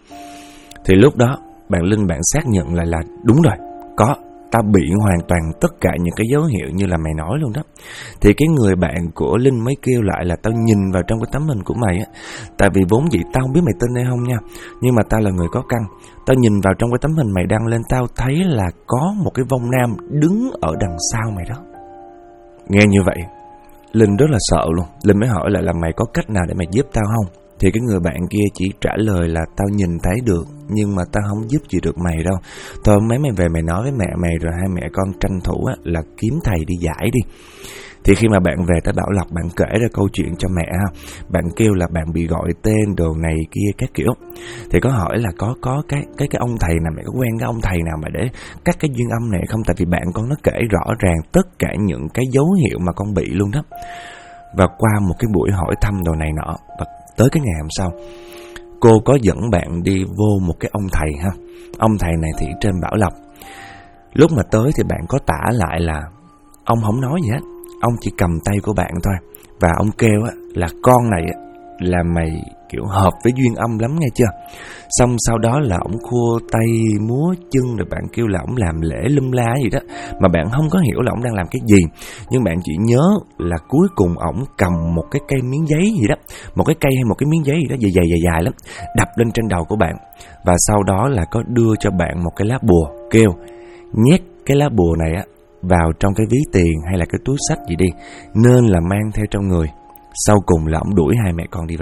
Thì lúc đó bạn Linh bạn xác nhận lại là đúng rồi, có, tao bị hoàn toàn tất cả những cái dấu hiệu như là mày nói luôn đó. Thì cái người bạn của Linh mới kêu lại là: tao nhìn vào trong cái tấm hình của mày á, tại vì vốn dĩ tao không biết mày tin hay không nha, nhưng mà tao là người có căn. Tao nhìn vào trong cái tấm hình mày đăng lên, tao thấy là có một cái vong nam đứng ở đằng sau mày đó. Nghe như vậy Linh rất là sợ luôn. Linh mới hỏi lại là: mày có cách nào để mày giúp tao không? Thì cái người bạn kia chỉ trả lời là: tao nhìn thấy được, nhưng mà tao không giúp gì được mày đâu. Thôi mấy mày về mày nói với mẹ mày, rồi hai mẹ con tranh thủ á, là kiếm thầy đi giải đi. Thì khi mà bạn về tới Bảo Lộc, bạn kể ra câu chuyện cho mẹ ha. Bạn kêu là bạn bị gọi tên đồ này kia các kiểu. Thì có hỏi là có cái ông thầy nào, mày có quen cái ông thầy nào mà để cắt cái duyên âm này không? Tại vì bạn con nó kể rõ ràng tất cả những cái dấu hiệu mà con bị luôn đó. Và qua một cái buổi hỏi thăm đồ này nọ, và tới cái ngày hôm sau, cô có dẫn bạn đi vô một cái ông thầy ha. Ông thầy này thì trên Bảo Lộc. Lúc mà tới thì bạn có tả lại là ông không nói gì hết, ông chỉ cầm tay của bạn thôi. Và ông kêu á, là con này á, là mày kiểu hợp với duyên âm lắm nghe chưa. Xong sau đó là ổng khua tay múa chân, rồi bạn kêu là ổng làm lễ lum la gì đó, mà bạn không có hiểu là ổng đang làm cái gì. Nhưng bạn chỉ nhớ là cuối cùng ổng cầm một cái cây miếng giấy gì đó, một cái cây hay một cái miếng giấy gì đó dài lắm, đập lên trên đầu của bạn. Và sau đó là có đưa cho bạn một cái lá bùa, kêu nhét cái lá bùa này á vào trong cái ví tiền hay là cái túi xách gì đi, nên là mang theo trong người. Sau cùng là ổng đuổi hai mẹ con đi về.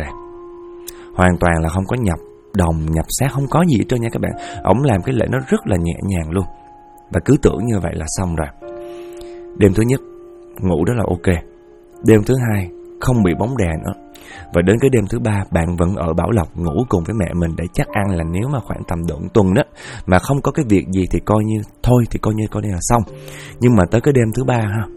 Hoàn toàn là không có nhập đồng nhập xác, không có gì hết trơn nha các bạn. Ổng làm cái lễ nó rất là nhẹ nhàng luôn. Và cứ tưởng như vậy là xong rồi. Đêm thứ nhất ngủ rất là ok. Đêm thứ hai không bị bóng đè nữa. Và đến cái đêm thứ ba bạn vẫn ở Bảo Lộc ngủ cùng với mẹ mình, để chắc ăn là nếu mà khoảng tầm độ tuần đó mà không có cái việc gì thì coi như thôi, thì coi như là xong. Nhưng mà tới cái đêm thứ ba ha,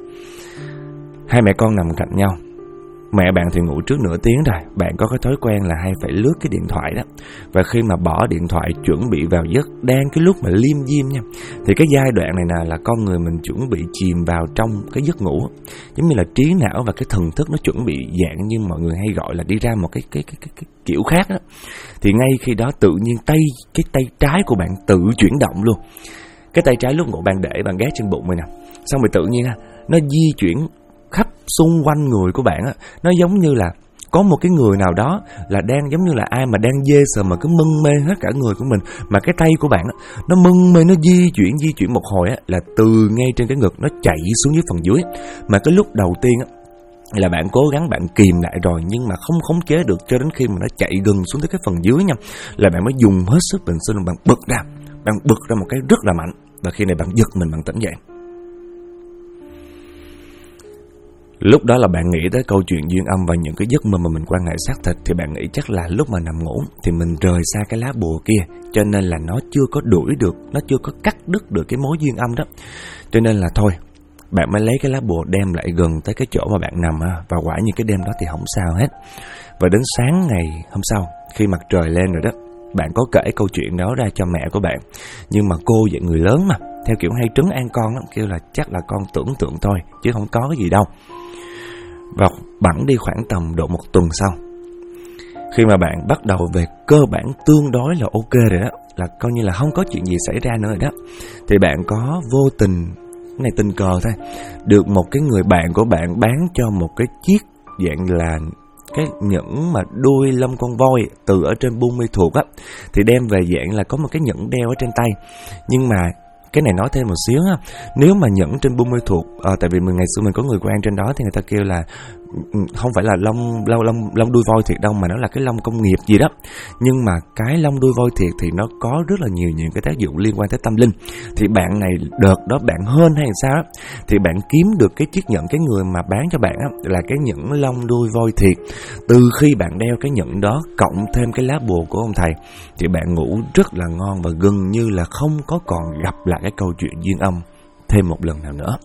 hai mẹ con nằm cạnh nhau. Mẹ bạn thì ngủ trước nửa tiếng rồi. Bạn có cái thói quen là hay phải lướt cái điện thoại đó. Và khi mà bỏ điện thoại chuẩn bị vào giấc, đang cái lúc mà liêm diêm nha, thì cái giai đoạn này nè là con người mình chuẩn bị chìm vào trong cái giấc ngủ. Giống như là trí não và cái thần thức nó chuẩn bị dạng như mọi người hay gọi là đi ra một cái kiểu khác đó. Thì ngay khi đó tự nhiên cái tay trái của bạn tự chuyển động luôn. Cái tay trái lúc ngủ bạn để bạn gác trên bụng rồi nè. Xong rồi tự nhiên nó di chuyển khắp xung quanh người của bạn á. Nó giống như là có một cái người nào đó là đang giống như là ai mà đang dê sờ mà cứ mân mê hết cả người của mình. Mà cái tay của bạn á, nó mân mê, nó di chuyển một hồi á, là từ ngay trên cái ngực nó chạy xuống dưới phần dưới. Mà cái lúc đầu tiên á là bạn cố gắng bạn kìm lại rồi, nhưng mà không khống chế được, cho đến khi mà nó chạy gần xuống tới cái phần dưới nha, là bạn mới dùng hết sức bình sinh, bạn bật ra một cái rất là mạnh. Và khi này bạn giật mình, bạn tỉnh dậy. Lúc đó là bạn nghĩ tới câu chuyện duyên âm và những cái giấc mơ mà mình quan hệ xác thịt, thì bạn nghĩ chắc là lúc mà nằm ngủ thì mình rời xa cái lá bùa kia, cho nên là nó chưa có đuổi được, nó chưa có cắt đứt được cái mối duyên âm đó. Cho nên là thôi, bạn mới lấy cái lá bùa đem lại gần tới cái chỗ mà bạn nằm ha. Và quả như cái đêm đó thì không sao hết. Và đến sáng ngày hôm sau, khi mặt trời lên rồi đó, bạn có kể câu chuyện đó ra cho mẹ của bạn. Nhưng mà cô dạy người lớn mà, theo kiểu hay trấn an con lắm, kêu là chắc là con tưởng tượng thôi chứ không có cái gì đâu. Và bẵng đi khoảng tầm độ 1 tuần sau, khi mà bạn bắt đầu về cơ bản tương đối là ok rồi đó, là coi như là không có chuyện gì xảy ra nữa rồi đó, thì bạn có vô tình, cái này tình cờ thôi, được một cái người bạn của bạn bán cho một cái chiếc dạng là cái nhẫn mà đuôi lông con voi từ ở trên Buôn Mê Thuột á, thì đem về dạng là có một cái nhẫn đeo ở trên tay. Nhưng mà cái này nói thêm một xíu ha, nếu mà nhẫn trên Buôn Mê Thuột, tại vì ngày xưa mình có người quen trên đó thì người ta kêu là không phải là lông đuôi voi thiệt đâu, mà nó là cái lông công nghiệp gì đó. Nhưng mà cái lông đuôi voi thiệt thì nó có rất là nhiều những cái tác dụng liên quan tới tâm linh. Thì bạn này đợt đó bạn hên hay sao đó, thì bạn kiếm được cái chiếc nhẫn, cái người mà bán cho bạn á, là cái nhẫn lông đuôi voi thiệt. Từ khi bạn đeo cái nhẫn đó cộng thêm cái lá bùa của ông thầy, thì bạn ngủ rất là ngon và gần như là không có còn gặp lại cái câu chuyện duyên âm thêm một lần nào nữa.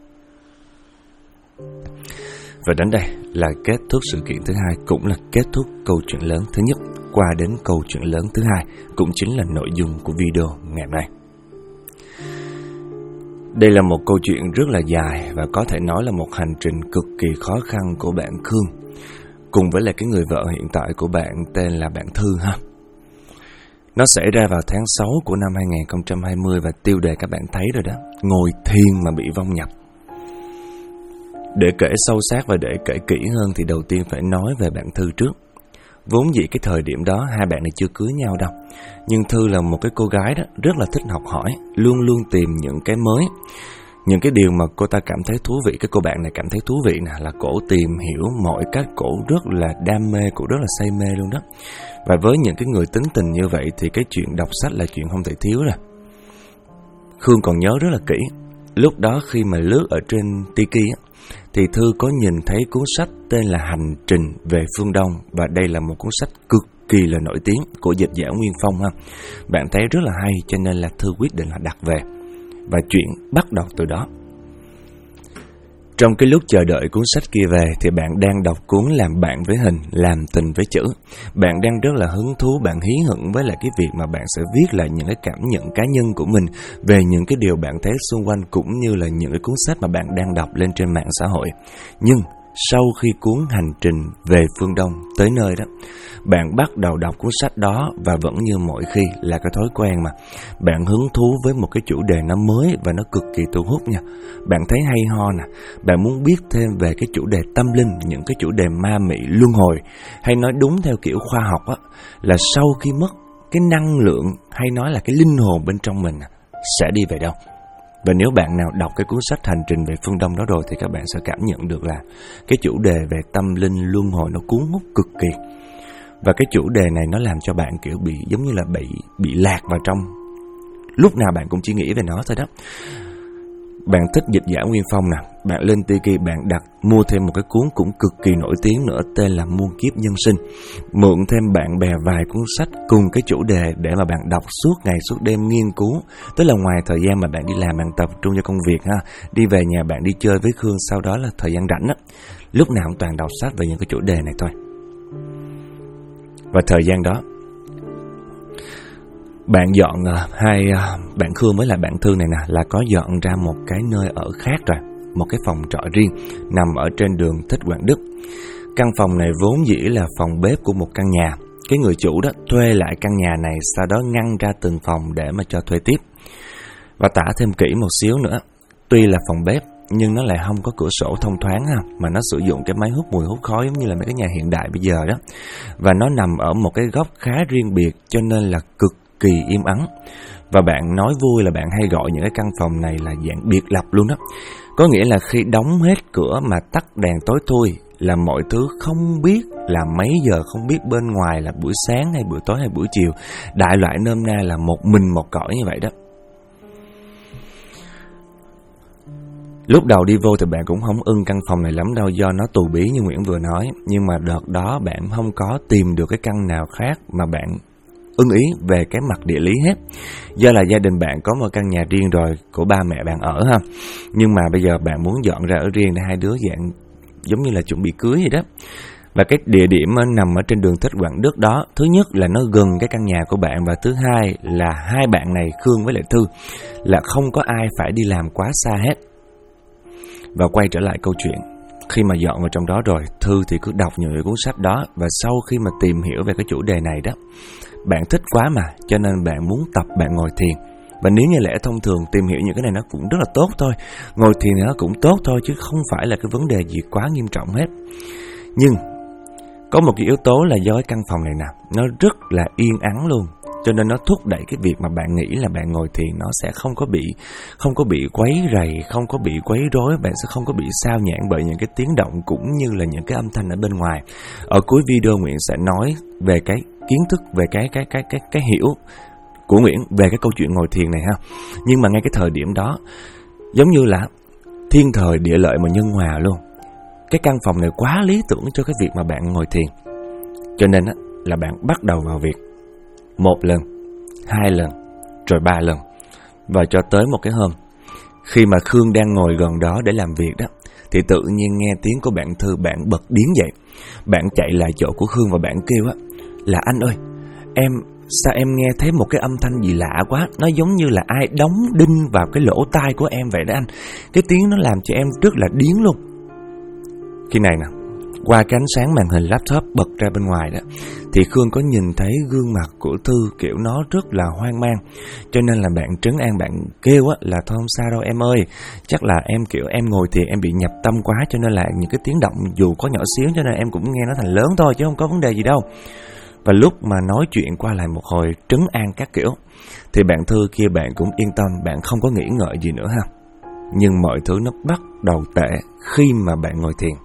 Và đến đây là kết thúc sự kiện thứ hai, cũng là kết thúc câu chuyện lớn thứ nhất. Qua đến câu chuyện lớn thứ hai, cũng chính là nội dung của video ngày hôm nay. Đây là một câu chuyện rất là dài và có thể nói là một hành trình cực kỳ khó khăn của bạn Khương, cùng với lại cái người vợ hiện tại của bạn tên là bạn Thư ha. Nó xảy ra vào tháng 6 của năm 2020 và tiêu đề các bạn thấy rồi đó, ngồi thiền mà bị vong nhập. Để kể sâu sát và để kể kỹ hơn thì đầu tiên phải nói về bạn Thư trước. Vốn dĩ cái thời điểm đó hai bạn này chưa cưới nhau đâu, nhưng Thư là một cái cô gái đó rất là thích học hỏi, luôn luôn tìm những cái mới, những cái điều mà cô ta cảm thấy thú vị. Cái cô bạn này cảm thấy thú vị nè, là cổ tìm hiểu mọi cách, cổ rất là đam mê, cổ rất là say mê luôn đó. Và với những cái người tính tình như vậy thì cái chuyện đọc sách là chuyện không thể thiếu rồi. Khương còn nhớ rất là kỹ, lúc đó khi mà lướt ở trên Tiki á, thì Thư có nhìn thấy cuốn sách tên là Hành Trình về Phương Đông, và đây là một cuốn sách cực kỳ là nổi tiếng của dịch giả Nguyên Phong ha. Bạn thấy rất là hay cho nên là Thư quyết định là đặt về, và chuyện bắt đầu từ đó. Trong cái lúc chờ đợi cuốn sách kia về thì bạn đang đọc cuốn Làm Bạn Với Hình, Làm Tình Với Chữ. Bạn đang rất là hứng thú, bạn hí hửng với lại cái việc mà bạn sẽ viết lại những cái cảm nhận cá nhân của mình về những cái điều bạn thấy xung quanh, cũng như là những cái cuốn sách mà bạn đang đọc lên trên mạng xã hội. Nhưng sau khi cuốn Hành Trình về Phương Đông tới nơi đó, bạn bắt đầu đọc cuốn sách đó và vẫn như mọi khi là cái thói quen mà. Bạn hứng thú với một cái chủ đề nó mới và nó cực kỳ thu hút nha. Bạn thấy hay ho nè, bạn muốn biết thêm về cái chủ đề tâm linh, những cái chủ đề ma mị luân hồi, hay nói đúng theo kiểu khoa học á, là sau khi mất cái năng lượng hay nói là cái linh hồn bên trong mình sẽ đi về đâu. Và nếu bạn nào đọc cái cuốn sách Hành Trình về Phương Đông đó rồi thì các bạn sẽ cảm nhận được là cái chủ đề về tâm linh luân hồi nó cuốn hút cực kỳ. Và cái chủ đề này nó làm cho bạn kiểu bị giống như là bị lạc vào trong. Lúc nào bạn cũng chỉ nghĩ về nó thôi đó. Bạn thích dịch giả Nguyên Phong nè, bạn lên Tiki bạn đặt mua thêm một cái cuốn cũng cực kỳ nổi tiếng nữa tên là Muôn Kiếp Nhân Sinh. Mượn thêm bạn bè vài cuốn sách cùng cái chủ đề để mà bạn đọc suốt ngày suốt đêm nghiên cứu. Tức là ngoài thời gian mà bạn đi làm, bạn tập trung cho công việc ha, đi về nhà bạn đi chơi với Khương, sau đó là thời gian rảnh á, lúc nào cũng toàn đọc sách về những cái chủ đề này thôi. Và thời gian đó bạn dọn bạn Khương với lại bạn Thư này nè là có dọn ra một cái nơi ở khác rồi, một cái phòng trọ riêng nằm ở trên đường Thích Quảng Đức. Căn phòng này vốn dĩ là phòng bếp của một căn nhà. Cái người chủ đó thuê lại căn nhà này, sau đó ngăn ra từng phòng để mà cho thuê tiếp. Và tả thêm kỹ một xíu nữa, tuy là phòng bếp nhưng nó lại không có cửa sổ thông thoáng ha, mà nó sử dụng cái máy hút mùi hút khói giống như là mấy cái nhà hiện đại bây giờ đó. Và nó nằm ở một cái góc khá riêng biệt cho nên là cực kỳ im ắng. Và bạn nói vui là bạn hay gọi những cái căn phòng này là dạng biệt lập luôn đó. Có nghĩa là khi đóng hết cửa mà tắt đèn tối thui là mọi thứ không biết là mấy giờ, không biết bên ngoài là buổi sáng hay buổi tối hay buổi chiều. Đại loại nôm na là một mình một cõi như vậy đó. Lúc đầu đi vô thì bạn cũng không ưng căn phòng này lắm đâu, do nó tù bí như Nguyễn vừa nói. Nhưng mà đợt đó bạn không có tìm được cái căn nào khác mà bạn ưng ý về cái mặt địa lý hết. Do là gia đình bạn có một căn nhà riêng rồi của ba mẹ bạn ở ha. Nhưng mà bây giờ bạn muốn dọn ra ở riêng để hai đứa dạng giống như là chuẩn bị cưới vậy đó. Và cái địa điểm nằm ở trên đường Thích Quảng Đức đó, thứ nhất là nó gần cái căn nhà của bạn, và thứ hai là hai bạn này, Khương với lại Thư, là không có ai phải đi làm quá xa hết. Và quay trở lại câu chuyện, khi mà dọn vào trong đó rồi, Thư thì cứ đọc những cuốn sách đó, và sau khi mà tìm hiểu về cái chủ đề này đó, bạn thích quá mà, cho nên bạn muốn tập, bạn ngồi thiền. Và nếu như lẽ thông thường tìm hiểu những cái này nó cũng rất là tốt thôi, ngồi thiền thì nó cũng tốt thôi, chứ không phải là cái vấn đề gì quá nghiêm trọng hết. Nhưng có một cái yếu tố là do cái căn phòng này nè, nó rất là yên ắng luôn, cho nên nó thúc đẩy cái việc mà bạn nghĩ là bạn ngồi thiền nó sẽ không có bị quấy rầy, không có bị quấy rối, bạn sẽ không có bị sao nhãng bởi những cái tiếng động cũng như là những cái âm thanh ở bên ngoài. Ở cuối video Nguyễn sẽ nói về cái kiến thức, về cái hiểu của Nguyễn về cái câu chuyện ngồi thiền này ha. Nhưng mà ngay cái thời điểm đó, giống như là thiên thời địa lợi mà nhân hòa luôn, cái căn phòng này quá lý tưởng cho cái việc mà bạn ngồi thiền. Cho nên là bạn bắt đầu vào việc 1 lần, 2 lần, rồi 3 lần. Và cho tới một cái hôm, khi mà Khương đang ngồi gần đó để làm việc đó, thì tự nhiên nghe tiếng của bạn Thư, bạn bật điếng dậy. Bạn chạy lại chỗ của Khương và bạn kêu là anh ơi, sao em nghe thấy một cái âm thanh gì lạ quá, nó giống như là ai đóng đinh vào cái lỗ tai của em vậy đó anh. Cái tiếng nó làm cho em rất là điếng luôn. Khi này nè, qua cái ánh sáng màn hình laptop bật ra bên ngoài đó, thì Khương có nhìn thấy gương mặt của Thư kiểu nó rất là hoang mang. Cho nên là bạn trấn an, bạn kêu là thôi không sao đâu em ơi, chắc là em kiểu em ngồi thì em bị nhập tâm quá, cho nên là những cái tiếng động dù có nhỏ xíu cho nên em cũng nghe nó thành lớn thôi, chứ không có vấn đề gì đâu. Và lúc mà nói chuyện qua lại một hồi trấn an các kiểu, thì bạn Thư kia bạn cũng yên tâm, bạn không có nghĩ ngợi gì nữa ha. Nhưng mọi thứ nó bắt đầu tệ khi mà bạn ngồi thiền.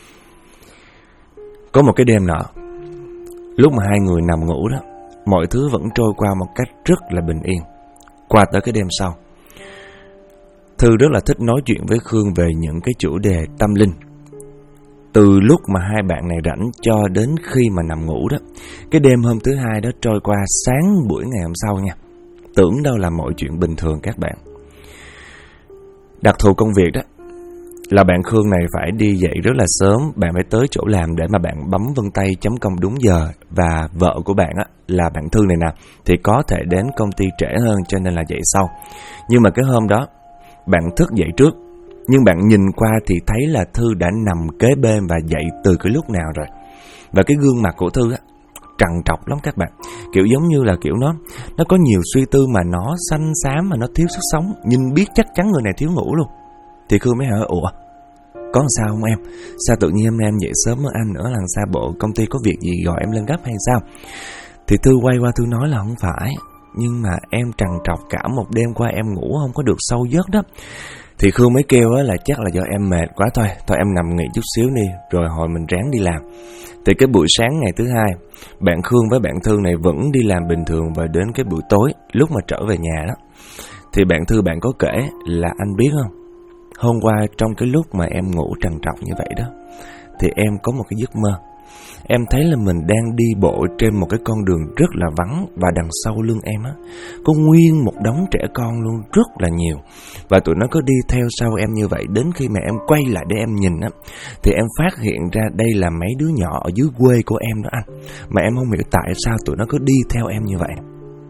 Có một cái đêm nọ, lúc mà hai người nằm ngủ đó, mọi thứ vẫn trôi qua một cách rất là bình yên. Qua tới cái đêm sau, Thư rất là thích nói chuyện với Khương về những cái chủ đề tâm linh. Từ lúc mà hai bạn này rảnh cho đến khi mà nằm ngủ đó. Cái đêm hôm thứ hai đó trôi qua, sáng buổi ngày hôm sau nha, tưởng đâu là mọi chuyện bình thường các bạn. Đặc thù công việc đó là bạn Khương này phải đi dậy rất là sớm, bạn phải tới chỗ làm để mà bạn bấm vân tay chấm công đúng giờ. Và vợ của bạn là bạn Thư này nè, thì có thể đến công ty trễ hơn, cho nên là dậy sau. Nhưng mà cái hôm đó bạn thức dậy trước, nhưng bạn nhìn qua thì thấy là Thư đã nằm kế bên và dậy từ cái lúc nào rồi. Và cái gương mặt của Thư trằn trọc lắm các bạn, kiểu giống như là kiểu nó có nhiều suy tư, mà nó xanh xám, mà nó thiếu sức sống, nhìn biết chắc chắn người này thiếu ngủ luôn. Thì Khương mới hỏi, ủa có sao không em, sao tự nhiên em dậy sớm hơn anh nữa, lần sao bộ công ty có việc gì gọi em lên gấp hay sao? Thì Thư quay qua Thư nói là không phải, nhưng mà em trằn trọc cả một đêm qua, em ngủ không có được sâu giấc đó. Thì Khương mới kêu là chắc là do em mệt quá thôi em nằm nghỉ chút xíu đi, rồi hồi mình ráng đi làm. Thì cái buổi sáng ngày thứ hai, bạn Khương với bạn Thư này vẫn đi làm bình thường, và đến cái buổi tối lúc mà trở về nhà đó, thì bạn Thư bạn có kể là anh biết không, hôm qua trong cái lúc mà em ngủ trằn trọc như vậy đó, thì em có một cái giấc mơ. Em thấy là mình đang đi bộ trên một cái con đường rất là vắng, và đằng sau lưng em có nguyên một đống trẻ con luôn, rất là nhiều. Và tụi nó cứ đi theo sau em như vậy, đến khi mà em quay lại để em nhìn thì em phát hiện ra đây là mấy đứa nhỏ ở dưới quê của em đó anh. Mà em không hiểu tại sao tụi nó cứ đi theo em như vậy.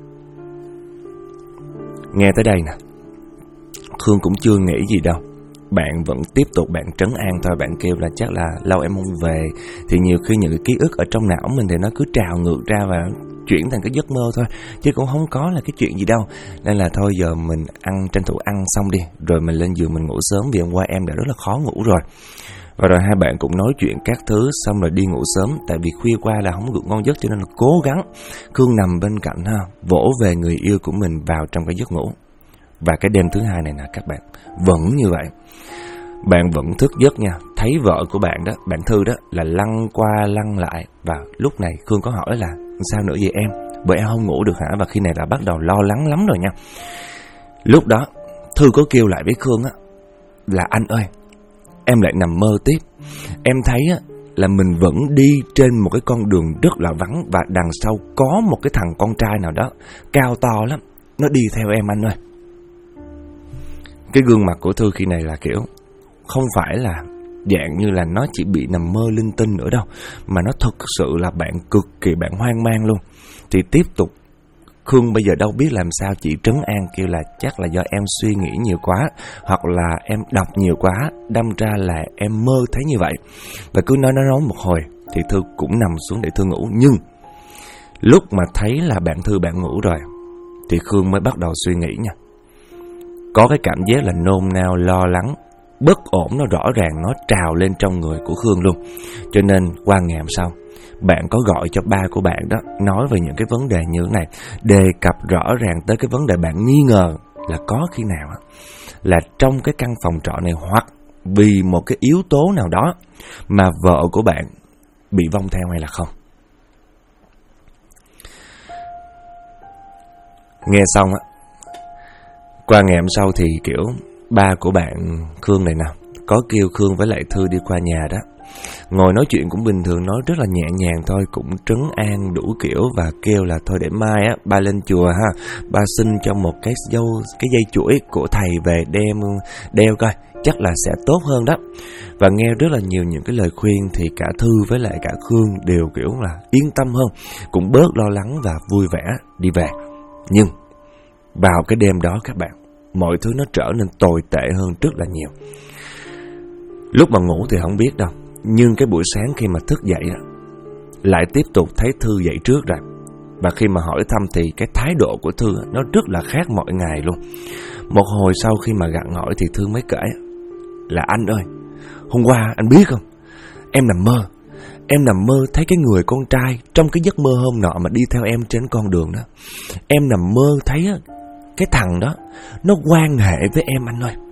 Nghe tới đây nè, Khương cũng chưa nghĩ gì đâu. Bạn vẫn tiếp tục bạn trấn an thôi. Bạn kêu là chắc là lâu em không về, thì nhiều khi những cái ký ức ở trong não mình thì nó cứ trào ngược ra và chuyển thành cái giấc mơ thôi, chứ cũng không có là cái chuyện gì đâu. Nên là thôi giờ mình tranh thủ ăn xong đi, rồi mình lên giường mình ngủ sớm, vì hôm qua em đã rất là khó ngủ rồi. Và rồi hai bạn cũng nói chuyện các thứ, xong rồi đi ngủ sớm. Tại vì khuya qua là không được ngon giấc, cho nên là cố gắng Khương nằm bên cạnh vỗ về người yêu của mình vào trong cái giấc ngủ. Và cái đêm thứ hai này nè các bạn, vẫn như vậy. Bạn vẫn thức giấc nha, thấy vợ của bạn đó, bạn Thư đó, là lăn qua lăn lại. Và lúc này Khương có hỏi là sao nữa vậy em, bởi em không ngủ được hả? Và khi này là bắt đầu lo lắng lắm rồi nha. Lúc đó Thư có kêu lại với Khương là anh ơi, em lại nằm mơ tiếp. Em thấy là mình vẫn đi trên một cái con đường rất là vắng, và đằng sau có một cái thằng con trai nào đó cao to lắm, nó đi theo em anh ơi. Cái gương mặt của Thư khi này là kiểu không phải là dạng như là nó chỉ bị nằm mơ linh tinh nữa đâu, mà nó thực sự là bạn cực kỳ bạn hoang mang luôn. Thì tiếp tục Khương bây giờ đâu biết làm sao, chỉ trấn an kêu là chắc là do em suy nghĩ nhiều quá, hoặc là em đọc nhiều quá, đâm ra là em mơ thấy như vậy. Và cứ nói một hồi thì Thư cũng nằm xuống để Thư ngủ. Nhưng lúc mà thấy là bạn Thư bạn ngủ rồi thì Khương mới bắt đầu suy nghĩ nha. Có cái cảm giác là nôn nao, lo lắng, bất ổn nó rõ ràng nó trào lên trong người của Khương luôn. Cho nên qua ngày hôm sau, bạn có gọi cho ba của bạn đó, nói về những cái vấn đề như thế này, đề cập rõ ràng tới cái vấn đề bạn nghi ngờ là có khi nào là trong cái căn phòng trọ này, hoặc vì một cái yếu tố nào đó mà vợ của bạn bị vong theo hay là không. Nghe xong á, qua ngày hôm sau thì kiểu ba của bạn Khương này nè có kêu Khương với lại Thư đi qua nhà đó, ngồi nói chuyện cũng bình thường, nói rất là nhẹ nhàng thôi, cũng trấn an đủ kiểu và kêu là thôi để mai á ba lên chùa ha, ba xin cho một cái dây chuỗi của thầy về đeo coi, chắc là sẽ tốt hơn đó. Và nghe rất là nhiều những cái lời khuyên thì cả Thư với lại cả Khương đều kiểu là yên tâm hơn, cũng bớt lo lắng và vui vẻ đi về. Nhưng vào cái đêm đó các bạn, mọi thứ nó trở nên tồi tệ hơn rất là nhiều. Lúc mà ngủ thì không biết đâu, nhưng cái buổi sáng khi mà thức dậy đó, lại tiếp tục thấy Thư dậy trước rồi. Và khi mà hỏi thăm thì cái thái độ của Thư nó rất là khác mọi ngày luôn. Một hồi sau khi mà gặng hỏi thì Thư mới kể là anh ơi, hôm qua anh biết không, em nằm mơ thấy cái người con trai trong cái giấc mơ hôm nọ mà đi theo em trên con đường đó. Em nằm mơ thấy cái thằng đó nó quan hệ với em anh ơi.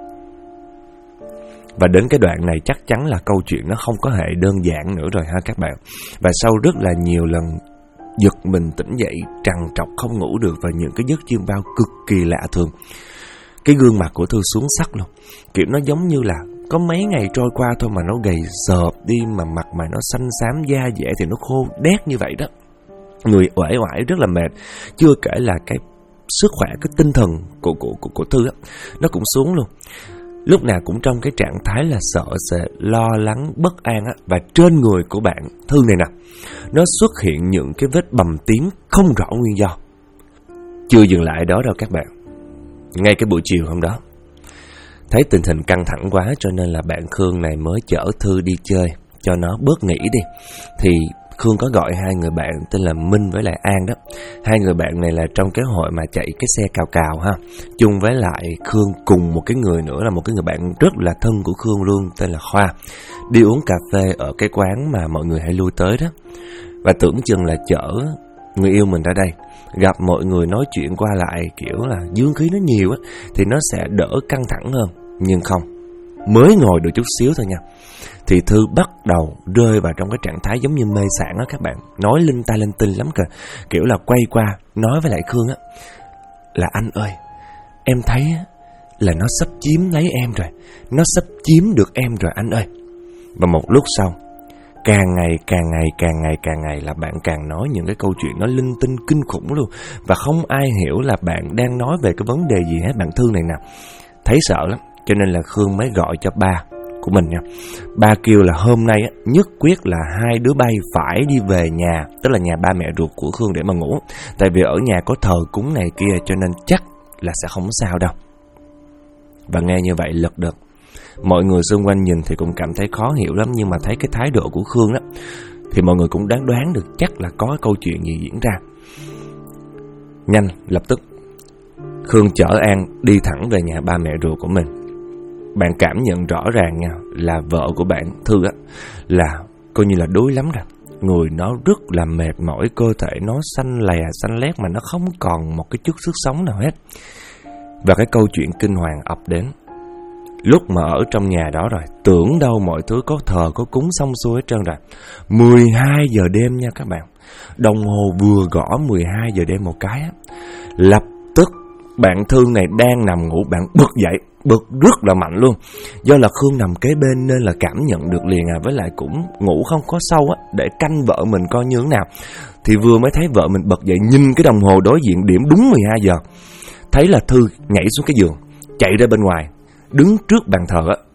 Và đến cái đoạn này chắc chắn là câu chuyện nó không có hệ đơn giản nữa rồi ha các bạn. Và sau rất là nhiều lần giật mình tỉnh dậy, trằn trọc không ngủ được và những cái giấc chiêm bao cực kỳ lạ thường, cái gương mặt của Thư xuống sắc luôn. Kiểu nó giống như là có mấy ngày trôi qua thôi mà nó gầy sợp đi, mà mặt mày nó xanh xám, da dẻ thì nó khô đét như vậy đó. Người uể oải rất là mệt, chưa kể là cái sức khỏe, cái tinh thần của Thư á, nó cũng xuống luôn. Lúc nào cũng trong cái trạng thái là sợ sệt, lo lắng, bất an á. Và trên người của bạn Thư này nè, nó xuất hiện những cái vết bầm tím không rõ nguyên do. Chưa dừng lại đó đâu các bạn. Ngay cái buổi chiều hôm đó, thấy tình hình căng thẳng quá cho nên là bạn Khương này mới chở Thư đi chơi cho nó bớt nghĩ đi. Thì Khương có gọi hai người bạn tên là Minh với lại An đó. Hai người bạn này là trong cái hội mà chạy cái xe cào cào ha, chung với lại Khương cùng một cái người nữa là một cái người bạn rất là thân của Khương luôn, tên là Khoa. Đi uống cà phê ở cái quán mà mọi người hay lui tới đó. Và tưởng chừng là chở người yêu mình ra đây, gặp mọi người nói chuyện qua lại kiểu là dương khí nó nhiều á thì nó sẽ đỡ căng thẳng hơn. Nhưng không, mới ngồi được chút xíu thôi nha, thì Thư bắt đầu rơi vào trong cái trạng thái giống như mê sảng á các bạn. Nói linh ta linh tinh lắm kìa. Kiểu là quay qua nói với lại Khương á là anh ơi, em thấy là nó sắp chiếm lấy em rồi, nó sắp chiếm được em rồi anh ơi. Và một lúc sau, càng ngày là bạn càng nói những cái câu chuyện nó linh tinh kinh khủng luôn. Và không ai hiểu là bạn đang nói về cái vấn đề gì hết. Bạn Thư này nè thấy sợ lắm, cho nên là Khương mới gọi cho ba của mình nha. Ba kêu là hôm nay á, nhất quyết là hai đứa bay phải đi về nhà, tức là nhà ba mẹ ruột của Khương để mà ngủ. Tại vì ở nhà có thờ cúng này kia cho nên chắc là sẽ không sao đâu. Và nghe như vậy lật đật, mọi người xung quanh nhìn thì cũng cảm thấy khó hiểu lắm. Nhưng mà thấy cái thái độ của Khương đó thì mọi người cũng đoán được chắc là có câu chuyện gì diễn ra. Nhanh, lập tức Khương chở An đi thẳng về nhà ba mẹ ruột của mình. Bạn cảm nhận rõ ràng nha, là vợ của bạn Thư á là coi như là đuối lắm rồi. Người nó rất là mệt mỏi, cơ thể nó xanh lè xanh lét mà nó không còn một cái chút sức sống nào hết. Và cái câu chuyện kinh hoàng ập đến. Lúc mà ở trong nhà đó rồi, tưởng đâu mọi thứ có thờ có cúng xong xuôi hết trơn rồi. 12 giờ đêm nha các bạn. Đồng hồ vừa gõ 12 giờ đêm một cái á, lập tức bạn Thương này đang nằm ngủ, bạn bật dậy, bật rất là mạnh luôn. Do là Khương nằm kế bên nên là cảm nhận được liền với lại cũng ngủ không có sâu á, để canh vợ mình coi như thế nào. Thì vừa mới thấy vợ mình bật dậy, nhìn cái đồng hồ đối diện điểm đúng 12 giờ. Thấy là Thư nhảy xuống cái giường, chạy ra bên ngoài, đứng trước bàn thờ á,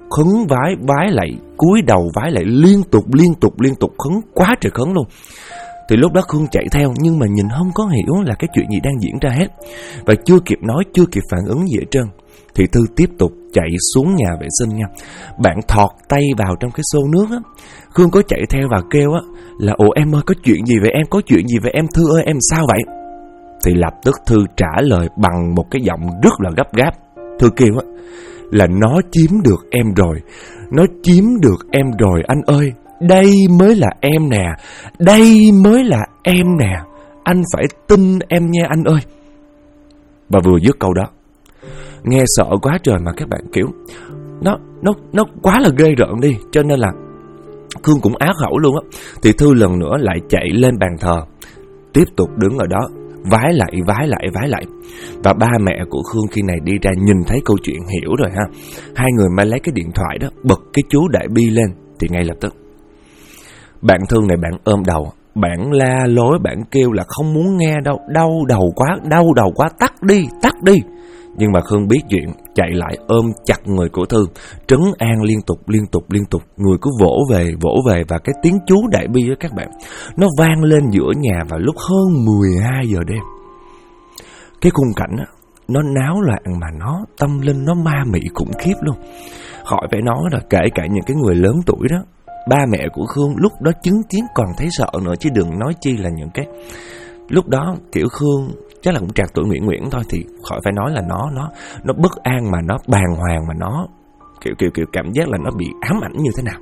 khấn vái lại, cúi đầu vái lại liên tục khấn quá trời khấn luôn. Thì lúc đó Khương chạy theo nhưng mà nhìn không có hiểu là cái chuyện gì đang diễn ra hết. Và chưa kịp nói, chưa kịp phản ứng gì hết trơn thì Thư tiếp tục chạy xuống nhà vệ sinh nha. Bạn thọt tay vào trong cái xô nước á. Khương có chạy theo và kêu á là ủa em ơi, có chuyện gì vậy em, có chuyện gì vậy em, Thư ơi em sao vậy? Thì lập tức Thư trả lời bằng một cái giọng rất là gấp gáp. Thư kêu á là nó chiếm được em rồi, nó chiếm được em rồi anh ơi. Đây mới là em nè, đây mới là em nè, anh phải tin em nha anh ơi. Và vừa dứt câu đó, nghe sợ quá trời mà các bạn, kiểu nó quá là ghê rợn đi, cho nên là Khương cũng ác khẩu luôn á. Thì Thư lần nữa lại chạy lên bàn thờ, tiếp tục đứng ở đó vái lại. Và ba mẹ của Khương khi này đi ra nhìn thấy câu chuyện hiểu rồi ha. Hai người mới lấy cái điện thoại đó bật cái chú Đại Bi lên. Thì ngay lập tức bạn Thương này bạn ôm đầu, bạn la lối, bạn kêu là không muốn nghe đâu, đau đầu quá, tắt đi. Nhưng mà Khương biết chuyện, chạy lại ôm chặt người của Thư, trấn an liên tục. Người cứ vỗ về và cái tiếng chú Đại Bi đó các bạn, nó vang lên giữa nhà vào lúc hơn 12 giờ đêm. Cái khung cảnh á, nó náo loạn mà nó tâm linh, nó ma mị khủng khiếp luôn. Khỏi phải nói là kể cả những cái người lớn tuổi đó, ba mẹ của Khương lúc đó chứng kiến còn thấy sợ nữa, chứ đừng nói chi là những cái lúc đó kiểu Khương chắc là cũng trạc tuổi Nguyễn thôi, thì khỏi phải nói là nó bất an, mà nó bàng hoàng, mà nó kiểu cảm giác là nó bị ám ảnh như thế nào.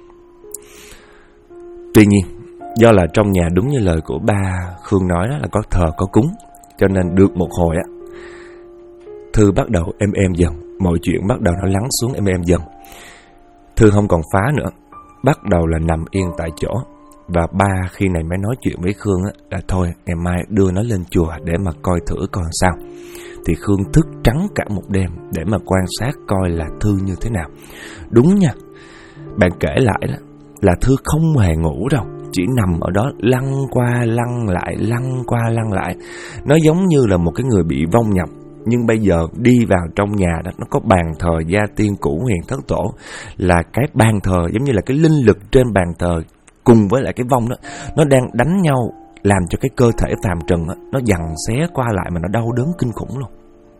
Tuy nhiên do là trong nhà đúng như lời của ba Khương nói đó là có thờ có cúng, cho nên được một hồi á, Thư bắt đầu êm dần, mọi chuyện bắt đầu nó lắng xuống êm dần. Thư không còn phá nữa, bắt đầu là nằm yên tại chỗ. Và ba khi này mới nói chuyện với Khương á, là thôi ngày mai đưa nó lên chùa để mà coi thử coi sao. Thì Khương thức trắng cả một đêm để mà quan sát coi là Thư như thế nào. Đúng nha, bạn kể lại đó là Thư không hề ngủ đâu, chỉ nằm ở đó lăn qua lăn lại. Nó giống như là một cái người bị vong nhập. Nhưng bây giờ đi vào trong nhà đó, nó có bàn thờ gia tiên cửu huyền thất tổ, là cái bàn thờ giống như là cái linh lực trên bàn thờ cùng với lại cái vong đó, nó đang đánh nhau, làm cho cái cơ thể phàm trần đó, nó giằng xé qua lại mà nó đau đớn kinh khủng luôn.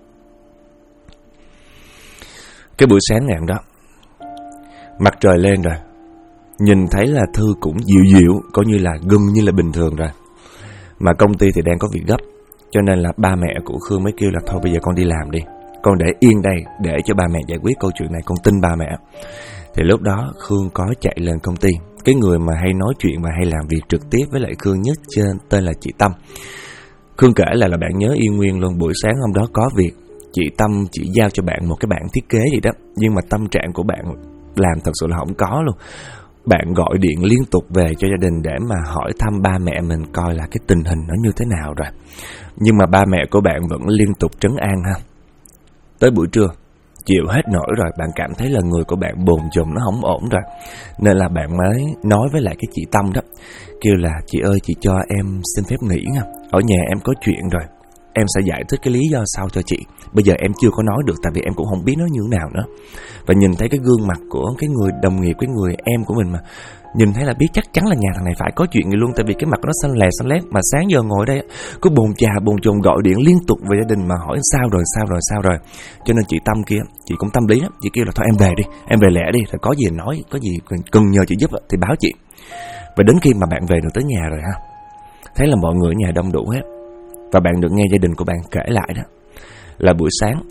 Cái buổi sáng ngày hôm đó, mặt trời lên rồi, nhìn thấy là Thư cũng dịu, coi như là gần như là bình thường rồi. Mà công ty thì đang có việc gấp, cho nên là ba mẹ của Khương mới kêu là thôi bây giờ con đi làm đi, con để yên đây để cho ba mẹ giải quyết câu chuyện này, con tin ba mẹ. Thì lúc đó Khương có chạy lên công ty. Cái người mà hay nói chuyện và hay làm việc trực tiếp với lại Khương nhất trên tên là chị Tâm. Khương kể là bạn nhớ yên nguyên luôn, buổi sáng hôm đó có việc, chị Tâm chỉ giao cho bạn một cái bản thiết kế gì đó, nhưng mà tâm trạng của bạn làm thật sự là không có luôn. Bạn gọi điện liên tục về cho gia đình để mà hỏi thăm ba mẹ mình coi là cái tình hình nó như thế nào rồi. Nhưng mà ba mẹ của bạn vẫn liên tục trấn an ha. Tới buổi trưa, chịu hết nổi rồi, bạn cảm thấy là người của bạn bồn chồn, nó không ổn rồi. Nên là bạn mới nói với lại cái chị Tâm đó, kêu là chị ơi chị cho em xin phép nghỉ nha, ở nhà em có chuyện rồi, em sẽ giải thích cái lý do sau cho chị. Bây giờ em chưa có nói được, tại vì em cũng không biết nói như thế nào nữa. Và nhìn thấy cái gương mặt của cái người đồng nghiệp, cái người em của mình mà nhìn thấy là biết chắc chắn là nhà thằng này phải có chuyện gì luôn. Tại vì cái mặt nó xanh lét, mà sáng giờ ngồi đây cứ bồn chồn gọi điện liên tục về gia đình mà hỏi sao rồi. Cho nên chị Tâm kia, chị cũng tâm lý lắm, chị kêu là thôi em về đi, em về lẹ đi, rồi có gì nói, có gì cần nhờ chị giúp thì báo chị. Và đến khi mà bạn về được tới nhà rồi ha, thấy là mọi người ở nhà đông đủ hết, và bạn được nghe gia đình của bạn kể lại đó là buổi sáng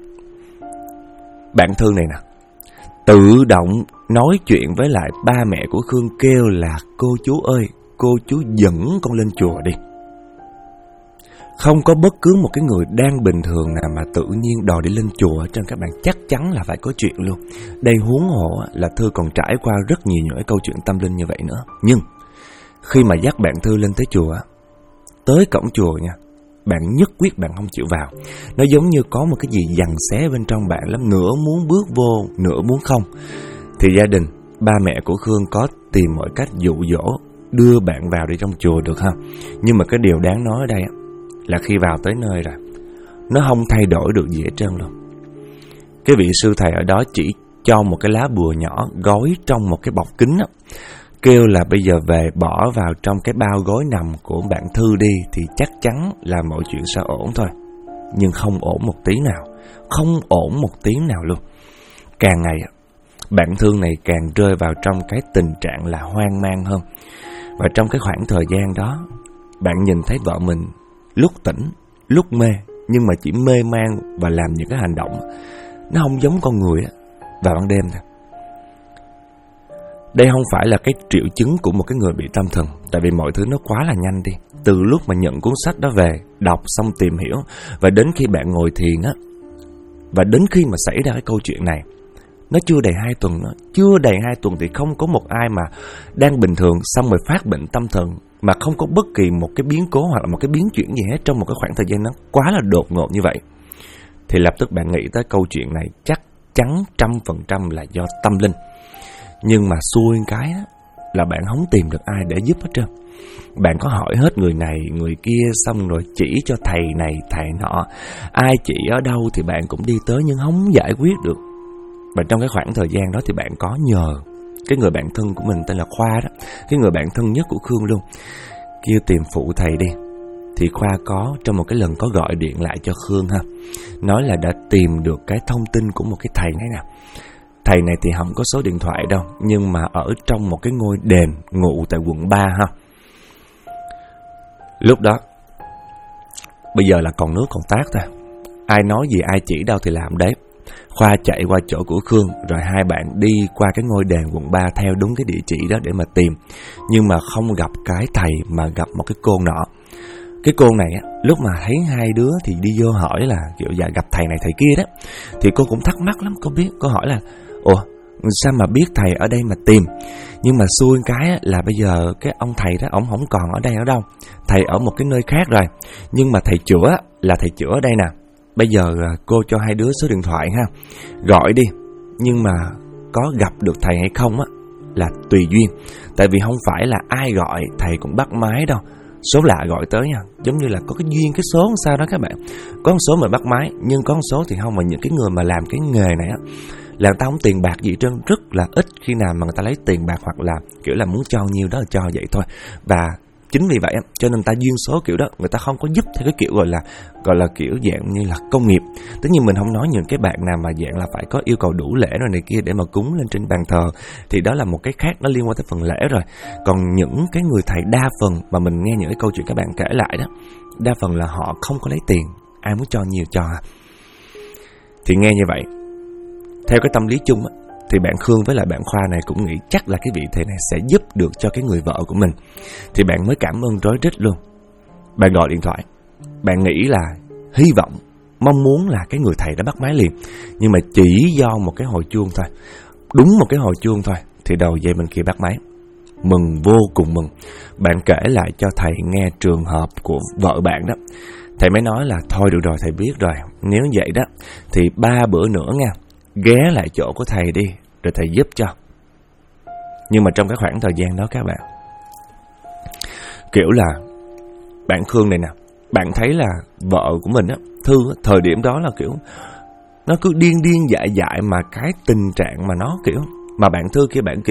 bạn Thư này nè tự động nói chuyện với lại ba mẹ của Khương, kêu là cô chú ơi, cô chú dẫn con lên chùa đi. Không có bất cứ một cái người đang bình thường nào mà tự nhiên đòi đi lên chùa trên các bạn, chắc chắn là phải có chuyện luôn. Đây huống hộ là Thư còn trải qua rất nhiều những cái câu chuyện tâm linh như vậy nữa. Nhưng khi mà dắt bạn Thư lên tới chùa, tới cổng chùa nha, bạn nhất quyết bạn không chịu vào. Nó giống như có một cái gì giằng xé bên trong bạn lắm, nửa muốn bước vô, nửa muốn không. Thì gia đình, ba mẹ của Khương có tìm mọi cách dụ dỗ đưa bạn vào đi trong chùa được ha. Nhưng mà cái điều đáng nói ở đây là khi vào tới nơi rồi, nó không thay đổi được gì hết trơn luôn. Cái vị sư thầy ở đó chỉ cho một cái lá bùa nhỏ gói trong một cái bọc kính á, kêu là bây giờ về bỏ vào trong cái bao gói nằm của bạn Thư đi thì chắc chắn là mọi chuyện sẽ ổn thôi. Nhưng không ổn một tí nào, không ổn một tí nào luôn. Càng ngày bạn Thư này càng rơi vào trong cái tình trạng là hoang mang hơn. Và trong cái khoảng thời gian đó, bạn nhìn thấy vợ mình lúc tỉnh, lúc mê, nhưng mà chỉ mê man và làm những cái hành động nó không giống con người vào ban đêm thôi. Đây không phải là cái triệu chứng của một cái người bị tâm thần, tại vì mọi thứ nó quá là nhanh đi. Từ lúc mà nhận cuốn sách đó về, đọc xong tìm hiểu, và đến khi bạn ngồi thiền á, và đến khi mà xảy ra cái câu chuyện này, nó chưa đầy 2 tuần nữa. Chưa đầy 2 tuần thì không có một ai mà đang bình thường xong rồi phát bệnh tâm thần mà không có bất kỳ một cái biến cố hoặc là một cái biến chuyển gì hết trong một cái khoảng thời gian nó quá là đột ngột như vậy. Thì lập tức bạn nghĩ tới câu chuyện này chắc chắn 100% là do tâm linh. Nhưng mà xui cái đó, là bạn không tìm được ai để giúp hết trơn. Bạn có hỏi hết người này, người kia, xong rồi chỉ cho thầy này, thầy nọ. Ai chỉ ở đâu thì bạn cũng đi tới nhưng không giải quyết được. Và trong cái khoảng thời gian đó thì bạn có nhờ cái người bạn thân của mình tên là Khoa đó, cái người bạn thân nhất của Khương luôn, kêu tìm phụ thầy đi. Thì Khoa có trong một cái lần có gọi điện lại cho Khương ha, nói là đã tìm được cái thông tin của một cái thầy này nè. Thầy này thì không có số điện thoại đâu, nhưng mà ở trong một cái ngôi đền ngụ tại quận 3 ha. Lúc đó bây giờ là còn nước còn tát thôi, ai nói gì ai chỉ đâu thì làm đấy. Khoa chạy qua chỗ của Khương, rồi hai bạn đi qua cái ngôi đền quận 3 theo đúng cái địa chỉ đó để mà tìm. Nhưng mà không gặp cái thầy mà gặp một cái cô nọ. Cái cô này á, lúc mà thấy hai đứa thì đi vô hỏi là kiểu dạ gặp thầy này thầy kia đó. Thì cô cũng thắc mắc lắm, cô hỏi là ủa sao mà biết thầy ở đây mà tìm. Nhưng mà xui cái á, là bây giờ cái ông thầy đó ổng không còn ở đây ở đâu, thầy ở một cái nơi khác rồi. Nhưng mà thầy chữa là thầy chữa ở đây nè. Bây giờ cô cho hai đứa số điện thoại ha, gọi đi. Nhưng mà có gặp được thầy hay không á là tùy duyên. Tại vì không phải là ai gọi thầy cũng bắt máy đâu. Số lạ gọi tới nha, giống như là có cái duyên cái số sao đó các bạn. Có một số mà bắt máy, nhưng có một số thì không. Mà những cái người mà làm cái nghề này á, là người ta không tiền bạc gì trơn, rất là ít khi nào mà người ta lấy tiền bạc, hoặc là kiểu là muốn cho nhiêu đó là cho vậy thôi. Và chính vì vậy cho nên người ta duyên số kiểu đó, người ta không có giúp theo cái kiểu gọi là kiểu dạng như là công nghiệp. Tất nhiên mình không nói những cái bạn nào mà dạng là phải có yêu cầu đủ lễ rồi này kia để mà cúng lên trên bàn thờ, thì đó là một cái khác, nó liên quan tới phần lễ rồi. Còn những cái người thầy đa phần mà mình nghe những cái câu chuyện các bạn kể lại đó, đa phần là họ không có lấy tiền, ai muốn cho nhiều cho. Thì nghe như vậy, theo cái tâm lý chung á, thì bạn Khương với lại bạn Khoa này cũng nghĩ chắc là cái vị thầy này sẽ giúp được cho cái người vợ của mình. Thì bạn mới cảm ơn rối rít luôn. Bạn gọi điện thoại, bạn nghĩ là hy vọng, mong muốn là cái người thầy đã bắt máy liền. Nhưng mà chỉ do một cái hồi chuông thôi, đúng một cái hồi chuông thôi, thì đầu dây bên kia bắt máy. Mừng, vô cùng mừng. Bạn kể lại cho thầy nghe trường hợp của vợ bạn đó. Thầy mới nói là thôi được rồi, thầy biết rồi. Nếu vậy đó thì 3 bữa nữa nha, ghé lại chỗ của thầy đi, rồi thầy giúp cho. Nhưng mà trong cái khoảng thời gian đó các bạn, kiểu là bạn Khương này nè, bạn thấy là vợ của mình á, Thư á, thời điểm đó là kiểu nó cứ điên dại mà cái tình trạng mà nó kiểu, mà bạn Thư kia bạn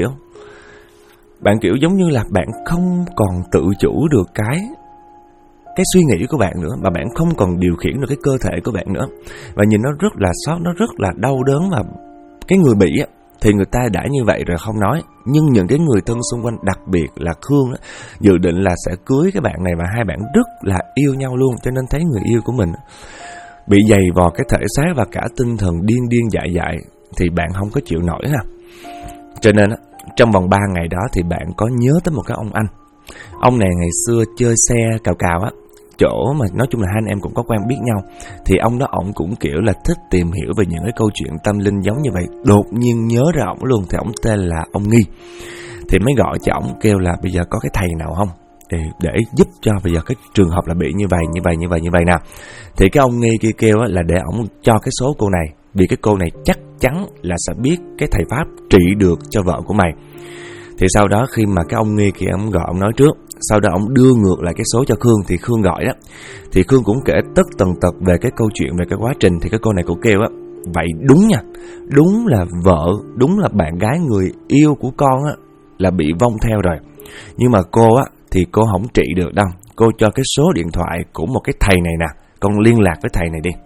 kiểu giống như là bạn không còn tự chủ được cái suy nghĩ của bạn nữa, mà bạn không còn điều khiển được cái cơ thể của bạn nữa. Và nhìn nó rất là xót, nó rất là đau đớn. Và cái người bị á, thì người ta đã như vậy rồi không nói, nhưng những cái người thân xung quanh, đặc biệt là Khương á, dự định là sẽ cưới cái bạn này, và hai bạn rất là yêu nhau luôn. Cho nên thấy người yêu của mình bị dày vò cái thể xác và cả tinh thần điên dại thì bạn không có chịu nổi ha. Cho nên á, trong vòng 3 ngày đó thì bạn có nhớ tới một cái ông anh. Ông này ngày xưa chơi xe cào á, chỗ mà nói chung là hai anh em cũng có quen biết nhau. Thì ông đó ổng cũng kiểu là thích tìm hiểu về những cái câu chuyện tâm linh giống như vậy. Đột nhiên nhớ ra ổng luôn. Thì ổng tên là ông Nghi. Thì mới gọi cho ổng kêu là bây giờ có cái thầy nào không để giúp cho bây giờ cái trường hợp là bị như vậy nè. Thì cái ông Nghi kia kêu là để ổng cho cái số cô này, vì cái cô này chắc chắn là sẽ biết cái thầy pháp trị được cho vợ của mày. Thì sau đó khi mà cái ông Nghi kia ông gọi, ông nói trước, sau đó ông đưa ngược lại cái số cho Khương. Thì Khương gọi đó, thì Khương cũng kể tất tần tật về cái câu chuyện, về cái quá trình. Thì cái cô này cũng kêu á Vậy đúng nha, đúng là vợ, đúng là bạn gái người yêu của con á là bị vong theo rồi. Nhưng mà cô á thì cô không trị được đâu. Cô cho cái số điện thoại của một cái thầy này nè, con liên lạc với thầy này đi.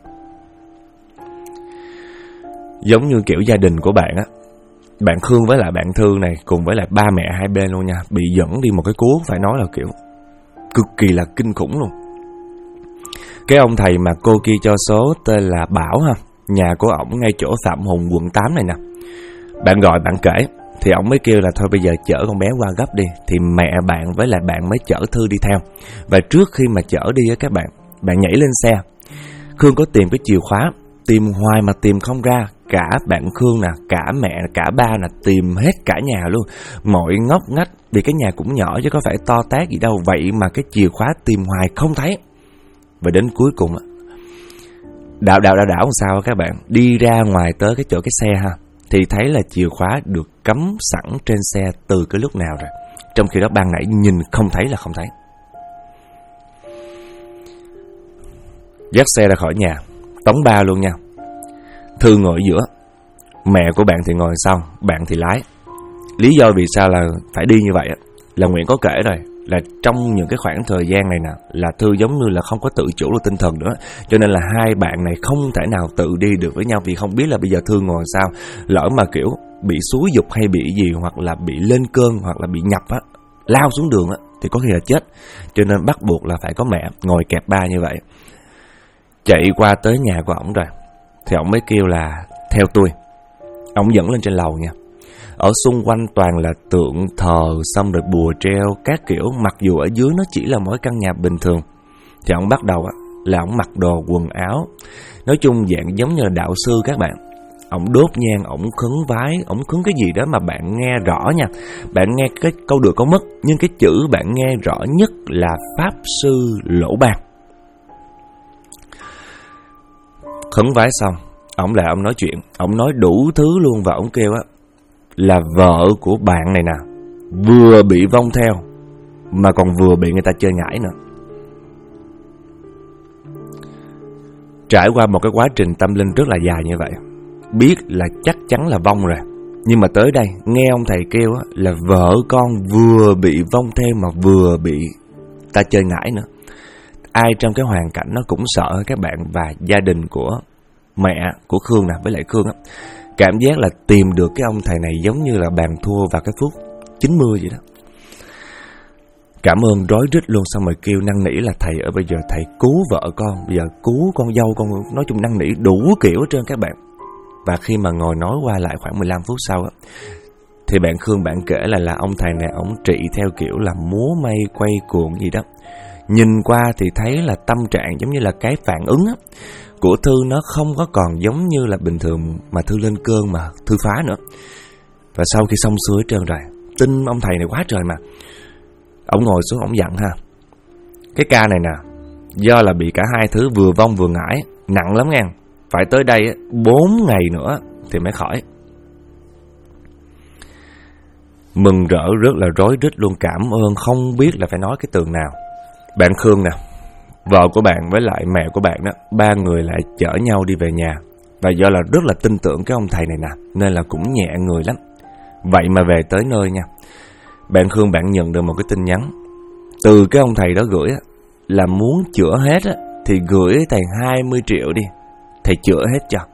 Giống như kiểu gia đình của bạn á, bạn Khương với lại bạn Thư này cùng với lại ba mẹ hai bên luôn nha, bị dẫn đi một cái cú phải nói là kiểu cực kỳ là kinh khủng luôn. Cái ông thầy mà cô kia cho số tên là Bảo ha, nhà của ổng ngay chỗ Phạm Hùng quận 8 này nè. Bạn gọi bạn kể thì ổng mới kêu là thôi bây giờ chở con bé qua gấp đi. Thì mẹ bạn với lại bạn mới chở Thư đi theo. Và trước khi mà chở đi á các bạn nhảy lên xe. Khương có tìm cái chìa khóa, tìm hoài mà tìm không ra. Cả bạn Khương nè, cả mẹ, cả ba nè, tìm hết cả nhà luôn, mọi ngóc ngách, vì cái nhà cũng nhỏ chứ có phải to tát gì đâu. Vậy mà cái chìa khóa tìm hoài không thấy. Và đến cuối cùng đảo làm sao các bạn, đi ra ngoài tới cái chỗ cái xe ha, thì thấy là chìa khóa được cắm sẵn trên xe từ cái lúc nào rồi. Trong khi đó ban nãy nhìn không thấy là không thấy. Dắt xe ra khỏi nhà, tống ba luôn nha. Thư ngồi giữa, mẹ của bạn thì ngồi sau, bạn thì lái. Lý do vì sao là phải đi như vậy là Nguyễn có kể rồi, là trong những cái khoảng thời gian này nè, là Thư giống như là không có tự chủ được tinh thần nữa, cho nên là hai bạn này không thể nào tự đi được với nhau, vì không biết là bây giờ Thư ngồi sao, lỡ mà kiểu bị xúi dục hay bị gì, hoặc là bị lên cơn, hoặc là bị nhập lao xuống đường thì có khi là chết. Cho nên bắt buộc là phải có mẹ ngồi kẹp ba như vậy. Chạy qua tới nhà của ổng rồi thì ổng mới kêu là theo tôi. Ổng dẫn lên trên lầu nha. Ở xung quanh toàn là tượng thờ, xong rồi bùa treo các kiểu, mặc dù ở dưới nó chỉ là mỗi căn nhà bình thường. Thì ổng bắt đầu là ổng mặc đồ quần áo, nói chung dạng giống như là đạo sư các bạn. Ổng đốt nhang, ổng khấn vái, ổng khấn cái gì đó mà bạn nghe rõ nha. Bạn nghe cái câu được câu mất, nhưng cái chữ bạn nghe rõ nhất là Pháp Sư Lỗ Ban. Khấn vái xong, ổng lại ổng nói chuyện, ổng nói đủ thứ luôn. Và ổng kêu là vợ của bạn này nè vừa bị vong theo mà còn vừa bị người ta chơi ngải nữa. Trải qua một cái quá trình tâm linh rất là dài như vậy, biết là chắc chắn là vong rồi, nhưng mà tới đây nghe ông thầy kêu là vợ con vừa bị vong theo mà vừa bị ta chơi ngải nữa. Ai trong cái hoàn cảnh nó cũng sợ các bạn. Và gia đình của mẹ của Khương nè với lại Khương cảm giác là tìm được cái ông thầy này giống như là bàn thua vào cái phút 90 vậy đó. Cảm ơn rối rít luôn, xong rồi kêu năn nỉ là thầy ơi bây giờ thầy cứu vợ con, bây giờ cứu con dâu con, nói chung năn nỉ đủ kiểu hết trơn các bạn. Và khi mà ngồi nói qua lại khoảng 15 phút sau thì bạn Khương bạn kể là ông thầy này ổng trị theo kiểu là múa may quay cuồng gì đó. Nhìn qua thì thấy là tâm trạng giống như là cái phản ứng của Thư nó không có còn giống như là bình thường mà Thư lên cơn mà Thư phá nữa. Và sau khi xong xuôi hết trơn rồi, tin ông thầy này quá trời mà. Ông ngồi xuống ông dặn ha, cái ca này nè, do là bị cả hai thứ vừa vong vừa ngải, nặng lắm nha, phải tới đây 4 ngày nữa thì mới khỏi. Mừng rỡ rất là rối rít luôn, cảm ơn không biết là phải nói cái tường nào. Bạn Khương nè, vợ của bạn với lại mẹ của bạn đó, ba người lại chở nhau đi về nhà. Và do là rất là tin tưởng cái ông thầy này nè, nên là cũng nhẹ người lắm. Vậy mà về tới nơi nha, bạn Khương bạn nhận được một cái tin nhắn từ cái ông thầy đó gửi là muốn chữa hết thì gửi thầy 20 triệu đi, thầy chữa hết cho.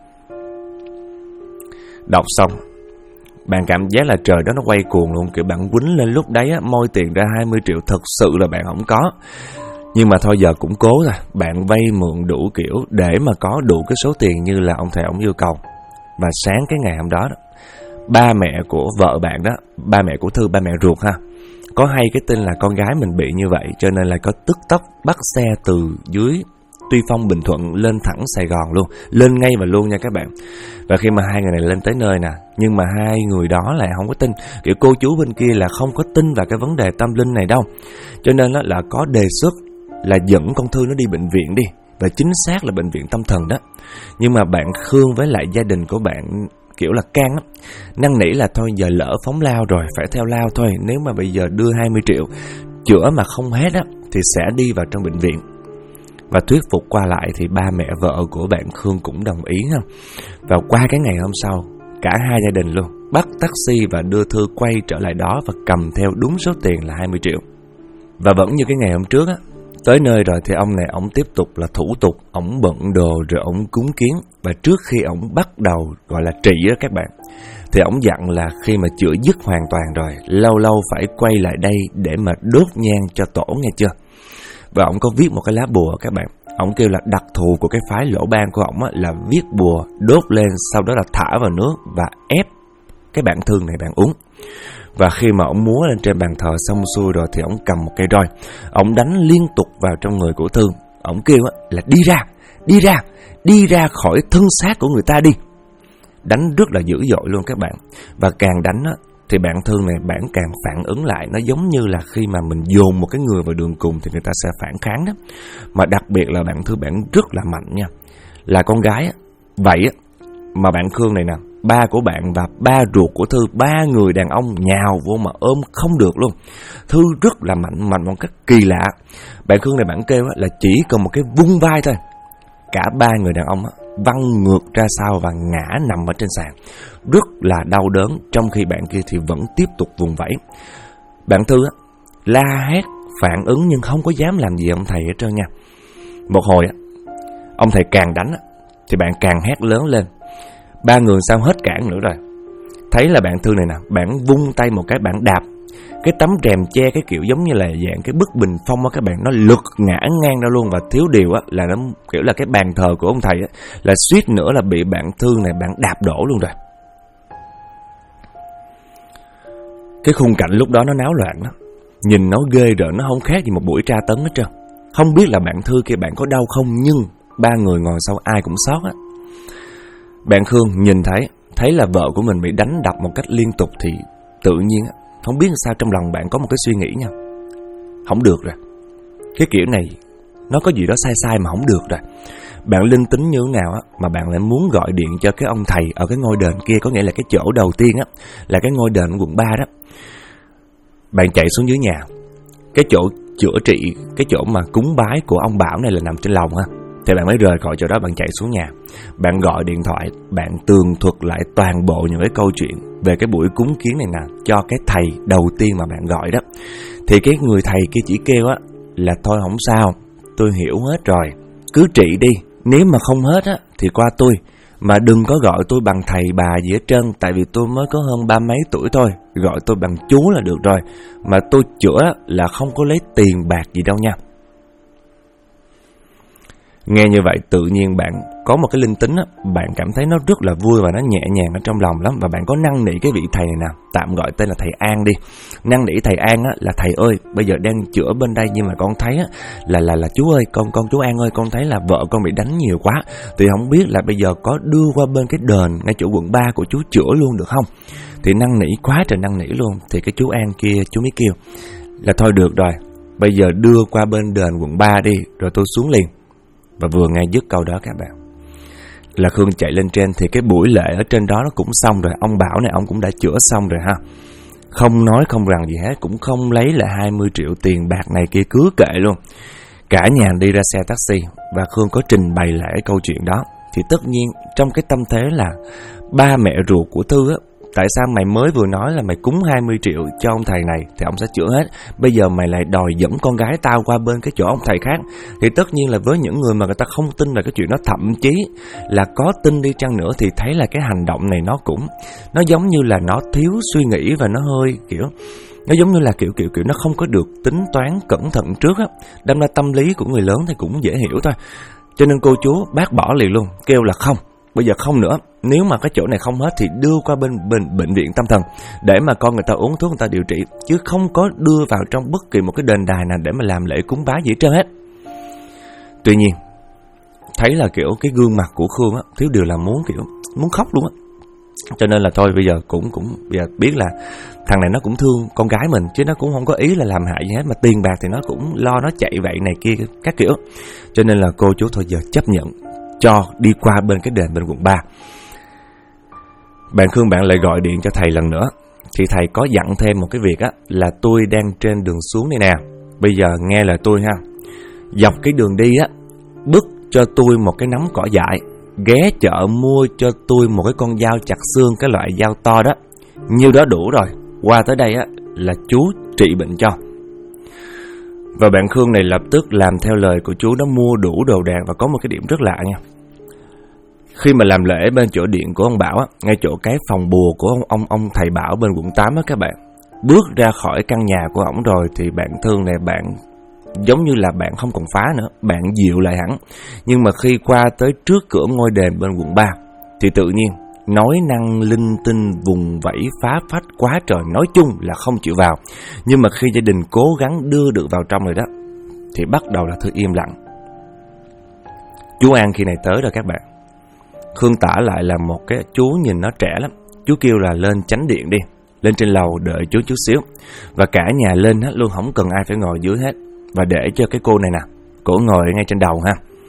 Đọc xong bạn cảm giác là trời đó nó quay cuồng luôn, kiểu bạn quýnh lên lúc đấy moi tiền ra 20 triệu thật sự là bạn không có. Nhưng mà thôi giờ cũng cố rồi, bạn vay mượn đủ kiểu để mà có đủ cái số tiền như là ông thầy ông yêu cầu. Và sáng cái ngày hôm đó ba mẹ của vợ bạn đó, ba mẹ của Thư, ba mẹ ruột ha, có hay cái tin là con gái mình bị như vậy, cho nên là có tức tốc bắt xe từ dưới Tuy Phong Bình Thuận lên thẳng Sài Gòn luôn, lên ngay và luôn nha các bạn. Và khi mà hai người này lên tới nơi nè, nhưng mà hai người đó lại không có tin, kiểu cô chú bên kia là không có tin vào cái vấn đề tâm linh này đâu, cho nên là có đề xuất là dẫn con Thư nó đi bệnh viện đi, và chính xác là bệnh viện tâm thần đó. Nhưng mà bạn Khương với lại gia đình của bạn kiểu là can lắm, năn nỉ là thôi giờ lỡ phóng lao rồi phải theo lao thôi, nếu mà bây giờ đưa 20 triệu chữa mà không hết thì sẽ đi vào trong bệnh viện. Và thuyết phục qua lại thì ba mẹ vợ của bạn Khương cũng đồng ý ha. Và qua cái ngày hôm sau, cả hai gia đình luôn bắt taxi và đưa Thư quay trở lại đó và cầm theo đúng số tiền là 20 triệu. Và vẫn như cái ngày hôm trước á, tới nơi rồi thì ông này ổng tiếp tục là thủ tục, ổng bận đồ rồi ổng cúng kiến. Và trước khi ổng bắt đầu gọi là trị á các bạn, thì ổng dặn là khi mà chữa dứt hoàn toàn rồi, lâu lâu phải quay lại đây để mà đốt nhang cho tổ nghe chưa. Và ổng có viết một cái lá bùa các bạn. Ổng kêu là đặc thù của cái phái Lỗ Ban của ổng là viết bùa, đốt lên, sau đó là thả vào nước và ép cái bạn Thương này bạn uống. Và khi mà ổng múa lên trên bàn thờ xong xuôi rồi thì ổng cầm một cây roi, ổng đánh liên tục vào trong người của Thương. Ổng kêu là đi ra khỏi thân xác của người ta đi. Đánh rất là dữ dội luôn các bạn. Và càng đánh á, thì bạn Thương này bạn càng phản ứng lại. Nó giống như là khi mà mình dồn một cái người vào đường cùng thì người ta sẽ phản kháng đó. Mà đặc biệt là bạn Thương bạn rất là mạnh nha. Là con gái á. Vậy á, mà bạn Khương này nè, ba của bạn và ba ruột của Thư, ba người đàn ông nhào vô mà ôm không được luôn. Thư rất là mạnh một cách kỳ lạ. Bạn Khương này bạn kêu là chỉ cần một cái vung vai thôi, cả ba người đàn ông văng ngược ra sau và ngã nằm ở trên sàn, rất là đau đớn, trong khi bạn kia thì vẫn tiếp tục vùng vẫy. Bạn Thư la hét phản ứng nhưng không có dám làm gì ông thầy hết trơn nha. Một hồi ông thầy càng đánh thì bạn càng hét lớn lên. Ba người sao hết cản nữa rồi. Thấy là bạn Thư này nè, bạn vung tay một cái, bạn đạp cái tấm rèm che, cái kiểu giống như là dạng cái bức bình phong á các bạn, nó lật ngã ngang ra luôn. Và thiếu điều là nó kiểu là cái bàn thờ của ông thầy là suýt nữa là bị bạn Thư này bạn đạp đổ luôn rồi. Cái khung cảnh lúc đó nó náo loạn đó, nhìn nó ghê rợn, nó không khác gì một buổi tra tấn hết trơn. Không biết là bạn Thư kia bạn có đau không, nhưng ba người ngồi sau ai cũng sót á. Bạn Khương nhìn thấy là vợ của mình bị đánh đập một cách liên tục thì tự nhiên không biết sao trong lòng bạn có một cái suy nghĩ nha. Không được rồi, cái kiểu này nó có gì đó sai mà không được rồi. Bạn linh tính như thế nào mà bạn lại muốn gọi điện cho cái ông thầy ở cái ngôi đền kia, có nghĩa là cái chỗ đầu tiên là cái ngôi đền quận 3 đó. Bạn chạy xuống dưới nhà, cái chỗ chữa trị, cái chỗ mà cúng bái của ông Bảo này là nằm trên lầu thì bạn mới rời khỏi chỗ đó, bạn chạy xuống nhà. Bạn gọi điện thoại, bạn tường thuật lại toàn bộ những cái câu chuyện về cái buổi cúng kiến này nè cho cái thầy đầu tiên mà bạn gọi đó. Thì cái người thầy kia chỉ kêu là thôi không sao, tôi hiểu hết rồi, cứ trị đi, nếu mà không hết thì qua tôi, mà đừng có gọi tôi bằng thầy bà gì hết trơn, tại vì tôi mới có hơn 30 mấy tuổi thôi, gọi tôi bằng chú là được rồi, mà tôi chữa là không có lấy tiền bạc gì đâu nha. Nghe như vậy tự nhiên bạn có một cái linh tính bạn cảm thấy nó rất là vui và nó nhẹ nhàng ở trong lòng lắm. Và bạn có năn nỉ cái vị thầy này nè, tạm gọi tên là thầy An đi. Năn nỉ thầy An là thầy ơi, bây giờ đang chữa bên đây nhưng mà con thấy là chú ơi, con chú An ơi, con thấy là vợ con bị đánh nhiều quá, thì không biết là bây giờ có đưa qua bên cái đền ngay chỗ quận 3 của chú chữa luôn được không. Thì năn nỉ quá trời năn nỉ luôn. Thì cái chú An kia chú mới kêu là thôi được rồi, bây giờ đưa qua bên đền quận 3 đi, rồi tôi xuống liền. Và vừa nghe dứt câu đó các bạn, là Khương chạy lên trên. Thì cái buổi lễ ở trên đó nó cũng xong rồi. Ông Bảo này ông cũng đã chữa xong rồi ha, không nói không rằng gì hết, cũng không lấy lại 20 triệu tiền bạc này kia, cứ kệ luôn. Cả nhà đi ra xe taxi và Khương có trình bày lại cái câu chuyện đó. Thì tất nhiên trong cái tâm thế là ba mẹ ruột của Thư tại sao mày mới vừa nói là mày cúng 20 triệu cho ông thầy này thì ông sẽ chữa hết, bây giờ mày lại đòi dẫn con gái tao qua bên cái chỗ ông thầy khác. Thì tất nhiên là với những người mà người ta không tin về cái chuyện đó, thậm chí là có tin đi chăng nữa, thì thấy là cái hành động này nó giống như là nó thiếu suy nghĩ, và nó hơi kiểu, nó giống như là kiểu nó không có được tính toán cẩn thận trước Đâm ra tâm lý của người lớn thì cũng dễ hiểu thôi. Cho nên cô chú bác bỏ liền luôn, kêu là không, bây giờ không nữa, nếu mà cái chỗ này không hết thì đưa qua bên bệnh viện tâm thần để mà con người ta uống thuốc, người ta điều trị, chứ không có đưa vào trong bất kỳ một cái đền đài nào để mà làm lễ cúng bái gì hết trơn hết. Tuy nhiên thấy là kiểu cái gương mặt của Khương thiếu điều là muốn khóc luôn cho nên là thôi bây giờ cũng bây giờ biết là thằng này nó cũng thương con gái mình, chứ nó cũng không có ý là làm hại gì hết, mà tiền bạc thì nó cũng lo nó chạy vậy này kia các kiểu. Cho nên là cô chú thôi giờ chấp nhận cho đi qua bên cái đền bên quận 3. Bạn Khương bạn lại gọi điện cho thầy lần nữa. Thì thầy có dặn thêm một cái việc là tôi đang trên đường xuống đây nè, bây giờ nghe lời tôi ha. Dọc cái đường đi bứt cho tôi một cái nắm cỏ dại, ghé chợ mua cho tôi một cái con dao chặt xương, cái loại dao to đó. Nhiêu đó đủ rồi, qua tới đây á là chú trị bệnh cho. Và bạn Khương này lập tức làm theo lời của chú, nó mua đủ đồ đạc. Và có một cái điểm rất lạ nha. Khi mà làm lễ bên chỗ điện của ông Bảo á, ngay chỗ cái phòng bùa của ông thầy Bảo bên quận 8 á các bạn, bước ra khỏi căn nhà của ổng rồi thì bạn Thương này, bạn giống như là bạn không còn phá nữa, bạn dịu lại hẳn. Nhưng mà khi qua tới trước cửa ngôi đền bên quận 3 thì tự nhiên nói năng linh tinh, vùng vẫy phá phách quá trời, nói chung là không chịu vào. Nhưng mà khi gia đình cố gắng đưa được vào trong rồi đó thì bắt đầu là Thư im lặng. Chú An khi này tới rồi các bạn. Khương tả lại là một cái chú nhìn nó trẻ lắm. Chú kêu là lên chánh điện đi, lên trên lầu đợi chú chút xíu. Và cả nhà lên hết luôn, không cần ai phải ngồi dưới hết. Và để cho cái cô này nè, cổ ngồi ngay trên đầu ha.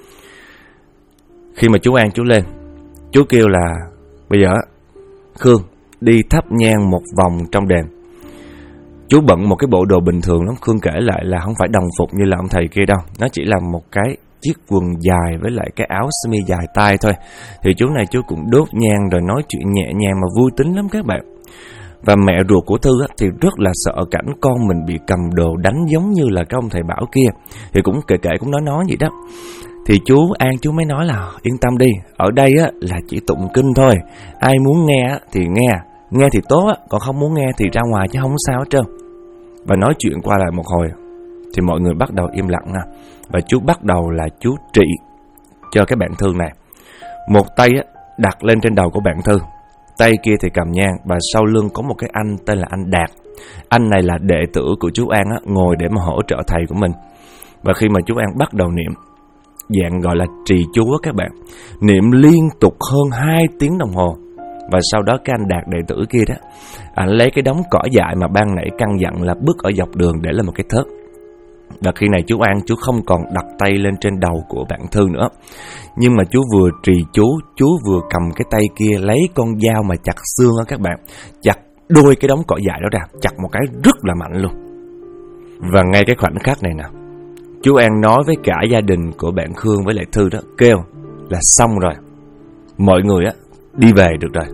Khi mà chú An chú lên, chú kêu là bây giờ Khương đi thắp nhang một vòng trong đền. Chú bận một cái bộ đồ bình thường lắm. Khương kể lại là không phải đồng phục như là ông thầy kia đâu. Nó chỉ là một cái chiếc quần dài với lại cái áo sơ mi dài tay thôi. Thì chú này chú cũng đốt nhang rồi nói chuyện nhẹ nhàng mà vui tính lắm các bạn. Và mẹ ruột của Thư á, thì rất là sợ cảnh con mình bị cầm đồ đánh giống như là cái ông thầy Bảo kia. Thì cũng kể cũng nói vậy đó. Thì chú An chú mới nói là yên tâm đi, ở đây á, là chỉ tụng kinh thôi. Ai muốn nghe á, thì nghe thì tốt á, còn không muốn nghe thì ra ngoài chứ không có sao hết trơn. Và nói chuyện qua lại một hồi thì mọi người bắt đầu im lặng nè. Và chú bắt đầu là chú trị cho cái bạn Thư này. Một tay á, đặt lên trên đầu của bạn Thư, tay kia thì cầm nhang. Và sau lưng có một cái anh tên là anh Đạt. Anh này là đệ tử của chú An á, ngồi để mà hỗ trợ thầy của mình. Và khi mà chú An bắt đầu niệm, dạng gọi là trì chú á các bạn, niệm liên tục hơn 2 tiếng đồng hồ. Và sau đó cái anh Đạt đệ tử kia đó, anh lấy cái đống cỏ dại mà ban nãy căn dặn là bứt ở dọc đường để làm một cái thớt. Và khi này chú An chú không còn đặt tay lên trên đầu của bạn Thư nữa, nhưng mà chú vừa trì chú vừa cầm cái tay kia lấy con dao mà chặt xương á các bạn, chặt đôi cái đống cỏ dại đó ra, chặt một cái rất là mạnh luôn. Và ngay cái khoảnh khắc này nè, chú An nói với cả gia đình của bạn Khương với lại Thư đó, kêu là xong rồi, mọi người á đi về được rồi.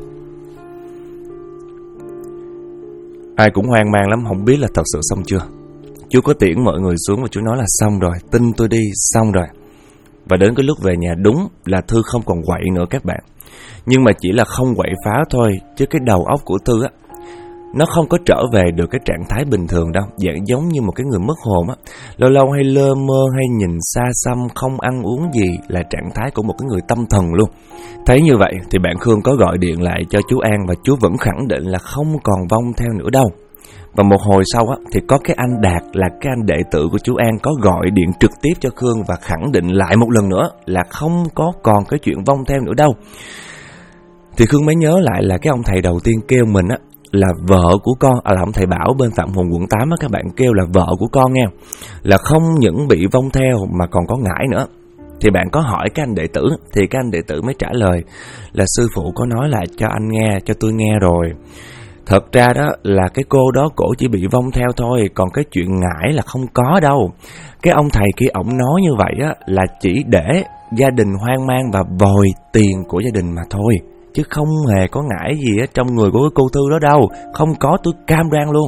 Ai cũng hoang mang lắm, không biết là thật sự xong chưa. Chú có tiễn mọi người xuống và chú nói là xong rồi, tin tôi đi, xong rồi. Và đến cái lúc về nhà đúng là Thư không còn quậy nữa các bạn. Nhưng mà chỉ là không quậy phá thôi, chứ cái đầu óc của Thư á, nó không có trở về được cái trạng thái bình thường đâu. Dạng giống như một cái người mất hồn á, lâu lâu hay lơ mơ hay nhìn xa xăm, không ăn uống gì, là trạng thái của một cái người tâm thần luôn. Thấy như vậy thì bạn Khương có gọi điện lại cho chú An và chú vẫn khẳng định là không còn vong theo nữa đâu. Và một hồi sau á, thì có cái anh Đạt là cái anh đệ tử của chú An có gọi điện trực tiếp cho Khương và khẳng định lại một lần nữa là không có còn cái chuyện vong theo nữa đâu. Thì Khương mới nhớ lại là cái ông thầy đầu tiên kêu mình á là vợ của con, là ông thầy Bảo bên Phạm Hùng quận 8 á, các bạn kêu là vợ của con nghe, là không những bị vong theo mà còn có ngải nữa. Thì bạn có hỏi cái anh đệ tử, thì cái anh đệ tử mới trả lời là sư phụ có nói lại cho anh nghe, cho tôi nghe rồi. Thật ra đó là cái cô đó cổ chỉ bị vong theo thôi, còn cái chuyện ngải là không có đâu. Cái ông thầy kia ổng nói như vậy á là chỉ để gia đình hoang mang và vòi tiền của gia đình mà thôi, chứ không hề có ngải gì ở trong người của cái cô Thư đó đâu. Không có, tôi cam đoan luôn.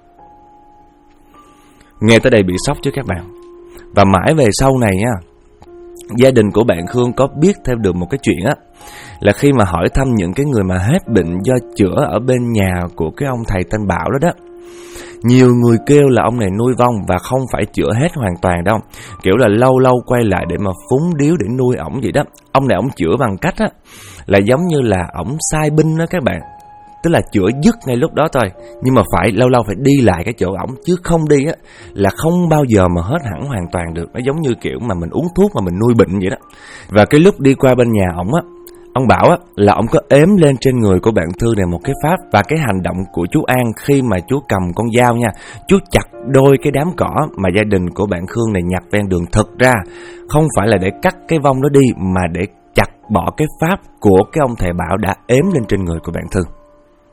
Nghe tới đây bị sốc chứ các bạn. Và mãi về sau này nha, gia đình của bạn Khương có biết thêm được một cái chuyện á, là khi mà hỏi thăm những cái người mà hết bệnh do chữa ở bên nhà của cái ông thầy tên Bảo đó đó, nhiều người kêu là ông này nuôi vong và không phải chữa hết hoàn toàn đâu. Kiểu là lâu lâu quay lại để mà phúng điếu để nuôi ổng vậy đó. Ông này ổng chữa bằng cách á là giống như là ổng sai binh đó các bạn. Tức là chữa dứt ngay lúc đó thôi, nhưng mà phải lâu lâu phải đi lại cái chỗ ổng, chứ không đi á là không bao giờ mà hết hẳn hoàn toàn được. Nó giống như kiểu mà mình uống thuốc mà mình nuôi bệnh vậy đó. Và cái lúc đi qua bên nhà ổng á, ông Bảo á là ông có ếm lên trên người của bạn Thư này một cái pháp. Và cái hành động của chú An khi mà chú cầm con dao nha, chú chặt đôi cái đám cỏ mà gia đình của bạn Khương này nhặt ven đường, thực ra không phải là để cắt cái vong đó đi, mà để chặt bỏ cái pháp của cái ông thầy Bảo đã ếm lên trên người của bạn Thư.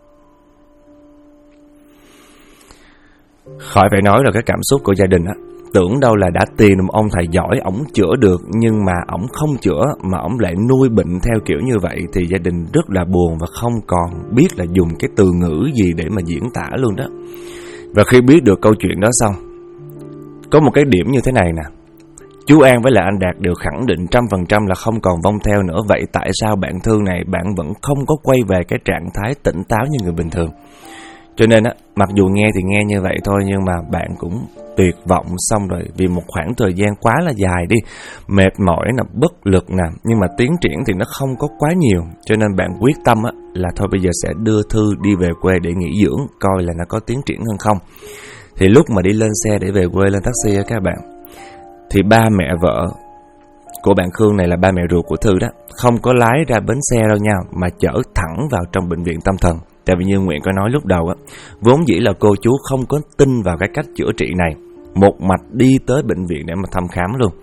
Khỏi phải nói là cái cảm xúc của gia đình á Tưởng đâu là đã tìm một ông thầy giỏi, ổng chữa được, nhưng mà ổng không chữa mà ổng lại nuôi bệnh theo kiểu như vậy, thì gia đình rất là buồn và không còn biết là dùng cái từ ngữ gì để mà diễn tả luôn đó. Và khi biết được câu chuyện đó xong, có một cái điểm như thế này nè. Chú An với lại anh Đạt đều khẳng định 100% là không còn vong theo nữa. Vậy tại sao bạn Thư này bạn vẫn không có quay về cái trạng thái tỉnh táo như người bình thường? Cho nên á, mặc dù nghe thì nghe như vậy thôi, nhưng mà bạn cũng tuyệt vọng xong rồi, vì một khoảng thời gian quá là dài đi, mệt mỏi nè, bất lực nè, nhưng mà tiến triển thì nó không có quá nhiều. Cho nên bạn quyết tâm á, là thôi bây giờ sẽ đưa Thư đi về quê để nghỉ dưỡng, coi là nó có tiến triển hơn không. Thì lúc mà đi lên xe để về quê, lên taxi á các bạn, thì ba mẹ vợ của bạn Khương này là ba mẹ ruột của Thư đó, không có lái ra bến xe đâu nha, mà chở thẳng vào trong bệnh viện tâm thần. Tại vì như Nguyện có nói lúc đầu á, vốn dĩ là cô chú không có tin vào cái cách chữa trị này, một mạch đi tới bệnh viện để mà thăm khám luôn.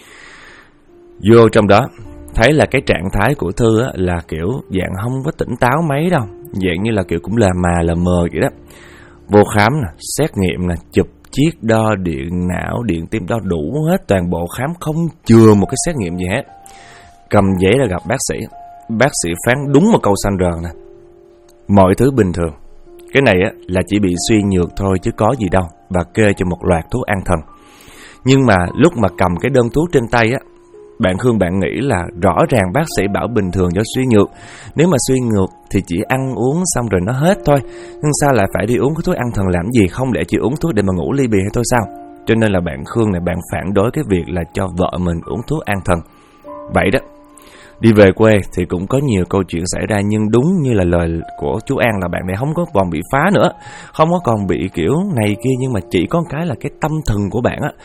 Vô trong đó thấy là cái trạng thái của Thư á, là kiểu dạng không có tỉnh táo mấy đâu, dạng như là kiểu cũng là mà là mờ vậy đó. Vô khám nè, xét nghiệm nè, chụp chiếc, đo điện não, điện tim, đo đủ hết, toàn bộ khám không chừa một cái xét nghiệm gì hết. Cầm giấy ra gặp bác sĩ phán đúng một câu xanh rờn nè: mọi thứ bình thường, cái này á là chỉ bị suy nhược thôi chứ có gì đâu, và kê cho một loạt thuốc an thần. Nhưng mà lúc mà cầm cái đơn thuốc trên tay á, bạn Khương bạn nghĩ là rõ ràng bác sĩ bảo bình thường do suy nhược. Nếu mà suy nhược thì chỉ ăn uống xong rồi nó hết thôi, nhưng sao lại phải đi uống cái thuốc an thần làm gì? Không lẽ chỉ uống thuốc để mà ngủ ly bì hay thôi sao? Cho nên là bạn Khương này bạn phản đối cái việc là cho vợ mình uống thuốc an thần. Vậy đó, đi về quê thì cũng có nhiều câu chuyện xảy ra, nhưng đúng như là lời của chú An là bạn này không có còn bị phá nữa, không có còn bị kiểu này kia, nhưng mà chỉ có cái là cái tâm thần của bạn á,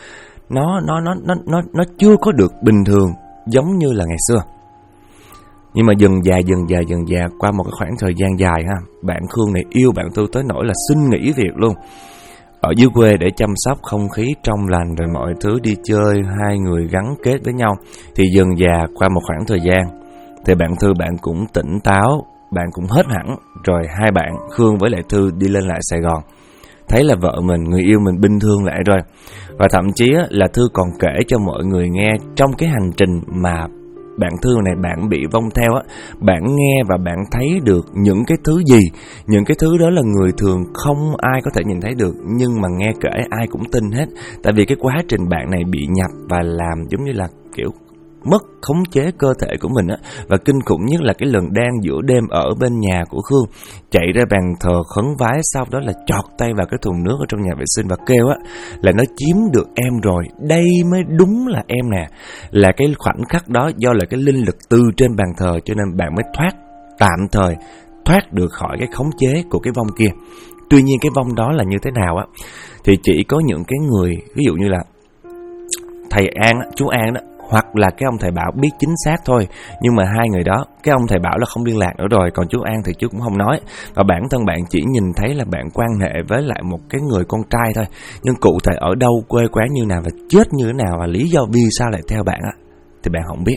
nó chưa có được bình thường giống như là ngày xưa. Nhưng mà dần dà qua một cái khoảng thời gian dài ha, bạn Khương này yêu bạn Thư tới nỗi là xin nghỉ việc luôn, ở dưới quê để chăm sóc không khí trong lành rồi mọi thứ, đi chơi, hai người gắn kết với nhau. Thì dần dà qua một khoảng thời gian thì bạn Thư bạn cũng tỉnh táo, bạn cũng hết hẳn. Rồi hai bạn Khương với lại Thư đi lên lại Sài Gòn, thấy là vợ mình, người yêu mình bình thường lại rồi. Và thậm chí là Thư còn kể cho mọi người nghe trong cái hành trình mà bạn Thư này bạn bị vong theo á, bạn nghe và bạn thấy được những cái thứ gì. Những cái thứ đó là người thường không ai có thể nhìn thấy được, nhưng mà nghe kể ai cũng tin hết. Tại vì cái quá trình bạn này bị nhập và làm giống như là kiểu mất khống chế cơ thể của mình á. Và kinh khủng nhất là cái lần đang giữa đêm ở bên nhà của Khương, chạy ra bàn thờ khấn vái, sau đó là chọt tay vào cái thùng nước ở trong nhà vệ sinh và kêu á là nó chiếm được em rồi, đây mới đúng là em nè. Là cái khoảnh khắc đó do là cái linh lực từ trên bàn thờ, cho nên bạn mới tạm thời thoát được khỏi cái khống chế của cái vong kia. Tuy nhiên cái vong đó là như thế nào á thì chỉ có những cái người, ví dụ như là thầy An, chú An đó, hoặc là cái ông thầy Bảo biết chính xác thôi. Nhưng mà hai người đó, cái ông thầy Bảo là không liên lạc nữa rồi, còn chú An thì chú cũng không nói. Và bản thân bạn chỉ nhìn thấy là bạn quan hệ với lại một cái người con trai thôi, nhưng cụ thể ở đâu, quê quán như nào và chết như thế nào và lý do vì sao lại theo bạn á thì bạn không biết.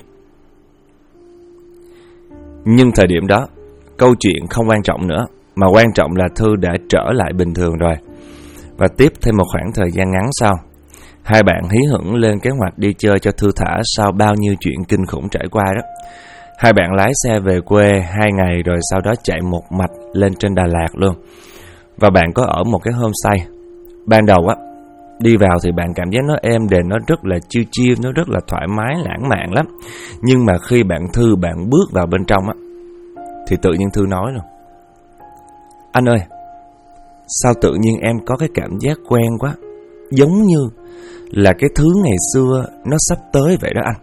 Nhưng thời điểm đó câu chuyện không quan trọng nữa, mà quan trọng là Thư đã trở lại bình thường rồi. Và tiếp thêm một khoảng thời gian ngắn sau, hai bạn hí hửng lên kế hoạch đi chơi cho thư thả sau bao nhiêu chuyện kinh khủng trải qua đó. Hai bạn lái xe về quê 2 ngày rồi sau đó chạy một mạch lên trên Đà Lạt luôn. Và bạn có ở một cái homestay. Ban đầu á, đi vào thì bạn cảm giác nó êm đềm, nó rất là chill, nó rất là thoải mái, lãng mạn lắm. Nhưng mà khi bạn Thư bạn bước vào bên trong á, thì tự nhiên Thư nói luôn: anh ơi, sao tự nhiên em có cái cảm giác quen quá, giống như là cái thứ ngày xưa nó sắp tới vậy đó anh.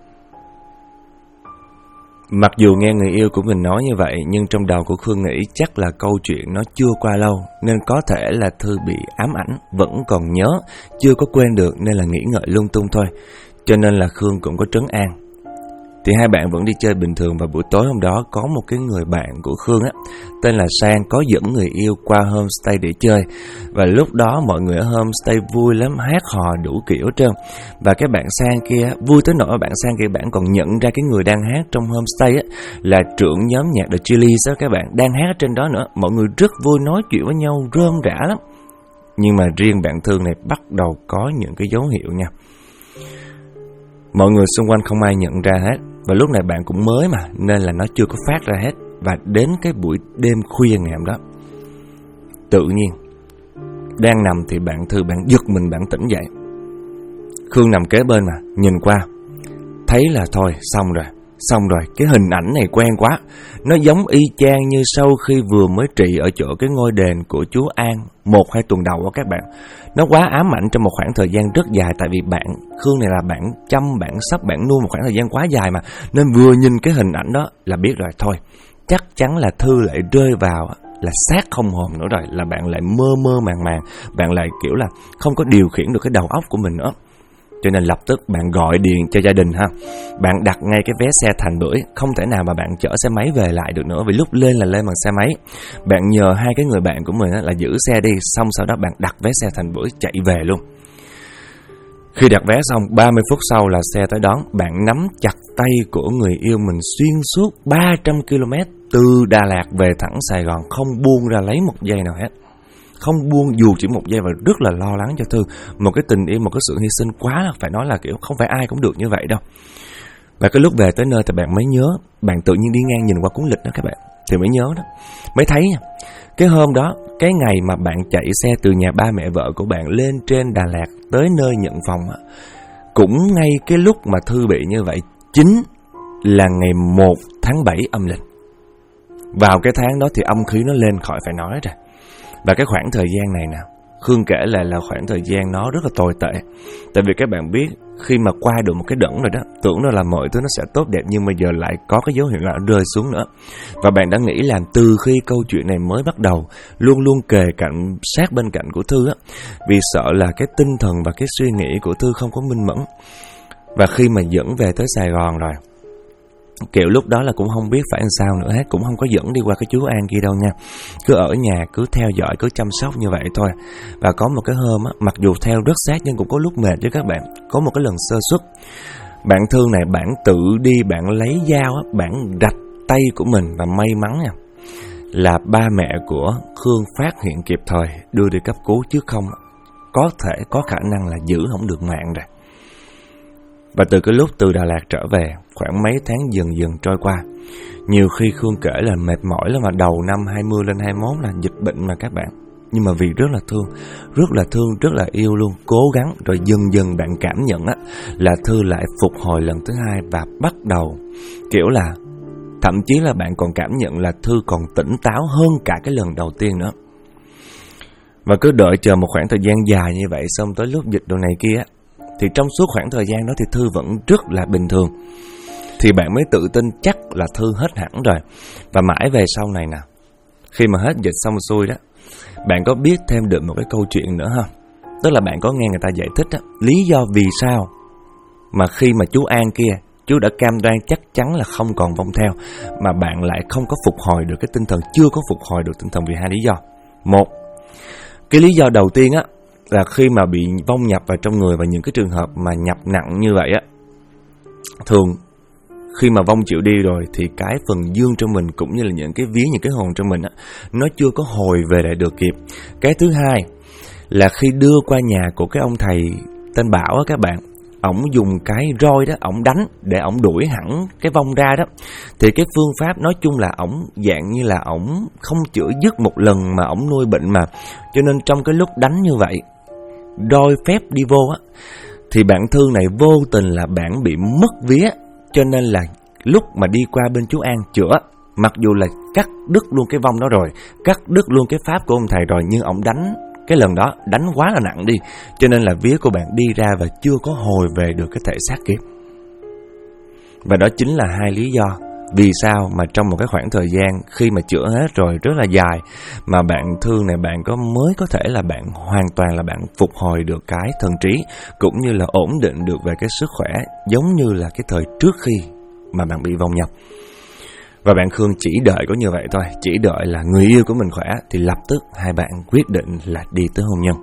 Mặc dù nghe người yêu của mình nói như vậy, nhưng trong đầu của Khương nghĩ chắc là câu chuyện nó chưa qua lâu, nên có thể là Thư bị ám ảnh, vẫn còn nhớ, chưa có quên được nên là nghĩ ngợi lung tung thôi. Cho nên là Khương cũng có trấn an. Thì hai bạn vẫn đi chơi bình thường, và buổi tối hôm đó có một cái người bạn của Khương á, tên là Sang, có dẫn người yêu qua homestay để chơi. Và lúc đó mọi người ở homestay vui lắm, hát hò đủ kiểu hết trơn. Và cái bạn Sang kia vui tới nỗi bạn Sang kia bạn còn nhận ra cái người đang hát trong homestay á là trưởng nhóm nhạc The Chillies đó, các bạn đang hát ở trên đó nữa. Mọi người rất vui, nói chuyện với nhau rôm rả lắm. Nhưng mà riêng bạn Thương này bắt đầu có những cái dấu hiệu nha. Mọi người xung quanh không ai nhận ra hết. Và lúc này bạn cũng mới mà, nên là nó chưa có phát ra hết. Và đến cái buổi đêm khuya ngày hôm đó, tự nhiên đang nằm thì bạn Thư bạn giật mình, bạn tỉnh dậy. Khương nằm kế bên mà, nhìn qua thấy là thôi xong rồi, cái hình ảnh này quen quá. Nó giống y chang như sau khi vừa mới trị ở chỗ cái ngôi đền của chú An 1-2 tuần đầu đó các bạn. Nó quá ám ảnh trong một khoảng thời gian rất dài. Tại vì bạn Khương này là bạn chăm, bạn sắp, bạn nuôi một khoảng thời gian quá dài mà. Nên vừa nhìn cái hình ảnh đó là biết rồi, thôi chắc chắn là Thư lại rơi vào là xác không hồn nữa rồi. Là bạn lại mơ màng, bạn lại kiểu là không có điều khiển được cái đầu óc của mình nữa. Cho nên lập tức bạn gọi điện cho gia đình ha. Bạn đặt ngay cái vé xe thành bưởi. Không thể nào mà bạn chở xe máy về lại được nữa, vì lúc lên là lên bằng xe máy. Bạn nhờ 2 cái người bạn của mình là giữ xe đi, xong sau đó bạn đặt vé xe thành bưởi chạy về luôn. Khi đặt vé xong, 30 phút sau là xe tới đón. Bạn nắm chặt tay của người yêu mình xuyên suốt 300 km từ Đà Lạt về thẳng Sài Gòn, không buông ra lấy một giây nào hết. Không buông dù chỉ một giây, và rất là lo lắng cho Thư. Một cái tình yêu, một cái sự hy sinh quá là phải nói là kiểu không phải ai cũng được như vậy đâu. Và cái lúc về tới nơi thì bạn mới nhớ, bạn tự nhiên đi ngang nhìn qua cuốn lịch đó các bạn, thì mới nhớ đó, mới thấy nha. Cái hôm đó, cái ngày mà bạn chạy xe từ nhà ba mẹ vợ của bạn lên trên Đà Lạt tới nơi nhận phòng á, cũng ngay cái lúc mà Thư bị như vậy, chính là ngày 1 tháng 7 âm lịch. Vào cái tháng đó thì âm khí nó lên khỏi phải nói rồi. Và cái khoảng thời gian này nè, Khương kể lại là khoảng thời gian nó rất là tồi tệ. Tại vì các bạn biết, khi mà qua được một cái đỉnh rồi đó, tưởng đó là mọi thứ nó sẽ tốt đẹp, nhưng bây giờ lại có cái dấu hiệu là rơi xuống nữa. Và bạn đã nghĩ là từ khi câu chuyện này mới bắt đầu, luôn luôn kề cạnh sát bên cạnh của Thư á, vì sợ là cái tinh thần và cái suy nghĩ của Thư không có minh mẫn. Và khi mà dẫn về tới Sài Gòn rồi, kiểu lúc đó là cũng không biết phải làm sao nữa hết, cũng không có dẫn đi qua cái chú An kia đâu nha. Cứ ở nhà, cứ theo dõi, cứ chăm sóc như vậy thôi. Và có một cái hôm á, mặc dù theo rất sát nhưng cũng có lúc mệt chứ các bạn. Có một cái lần sơ suất, bạn Thương này bạn tự đi, bạn lấy dao á, bạn rạch tay của mình. Và may mắn nha, là ba mẹ của Khương phát hiện kịp thời, đưa đi cấp cứu, chứ không có thể có khả năng là giữ không được mạng rồi. Và từ cái lúc từ Đà Lạt trở về, khoảng mấy tháng dần dần trôi qua, nhiều khi Khương kể là mệt mỏi lắm, mà đầu năm 20 lên 21 là dịch bệnh mà các bạn. Nhưng mà vì rất là thương, rất là yêu luôn, cố gắng. Rồi dần dần bạn cảm nhận á, là Thư lại phục hồi lần thứ 2 và bắt đầu kiểu là, thậm chí là bạn còn cảm nhận là Thư còn tỉnh táo hơn cả cái lần đầu tiên nữa. Và cứ đợi chờ một khoảng thời gian dài như vậy, xong tới lúc dịch đồ này kia á, thì trong suốt khoảng thời gian đó thì Thư vẫn rất là bình thường. Thì bạn mới tự tin chắc là Thư hết hẳn rồi. Và mãi về sau này nè, khi mà hết dịch xong xuôi đó, bạn có biết thêm được một cái câu chuyện nữa không? Tức là bạn có nghe người ta giải thích á, lý do vì sao mà khi mà chú An kia, chú đã cam đoan chắc chắn là không còn vong theo, mà bạn lại không có phục hồi được cái tinh thần, chưa có phục hồi được tinh thần, vì 2 lý do. Một, cái lý do đầu tiên á, là khi mà bị vong nhập vào trong người, và những cái trường hợp mà nhập nặng như vậy á, thường khi mà vong chịu đi rồi thì cái phần dương trong mình, cũng như là những cái vía, những cái hồn trong mình á, nó chưa có hồi về lại được kịp. Cái thứ hai là khi đưa qua nhà của cái ông thầy tên Bảo á các bạn, ổng dùng cái roi đó, ổng đánh để ổng đuổi hẳn cái vong ra đó. Thì cái phương pháp nói chung là ổng dạng như là ổng không chữa dứt một lần mà ổng nuôi bệnh mà. Cho nên trong cái lúc đánh như vậy, roi phép đi vô á, thì bạn Thương này vô tình là bạn bị mất vía. Cho nên là lúc mà đi qua bên chú An chữa, mặc dù là cắt đứt luôn cái vong đó rồi, cắt đứt luôn cái pháp của ông thầy rồi, nhưng ổng đánh cái lần đó đánh quá là nặng đi, cho nên là vía của bạn đi ra và chưa có hồi về được cái thể xác kịp. Và đó chính là 2 lý do vì sao mà trong một cái khoảng thời gian khi mà chữa hết rồi rất là dài, mà bạn Thương này bạn mới có thể là bạn hoàn toàn là bạn phục hồi được cái thần trí, cũng như là ổn định được về cái sức khỏe, giống như là cái thời trước khi mà bạn bị vong nhập. Và bạn Khương chỉ đợi có như vậy thôi, chỉ đợi là người yêu của mình khỏe thì lập tức hai bạn quyết định là đi tới hôn nhân.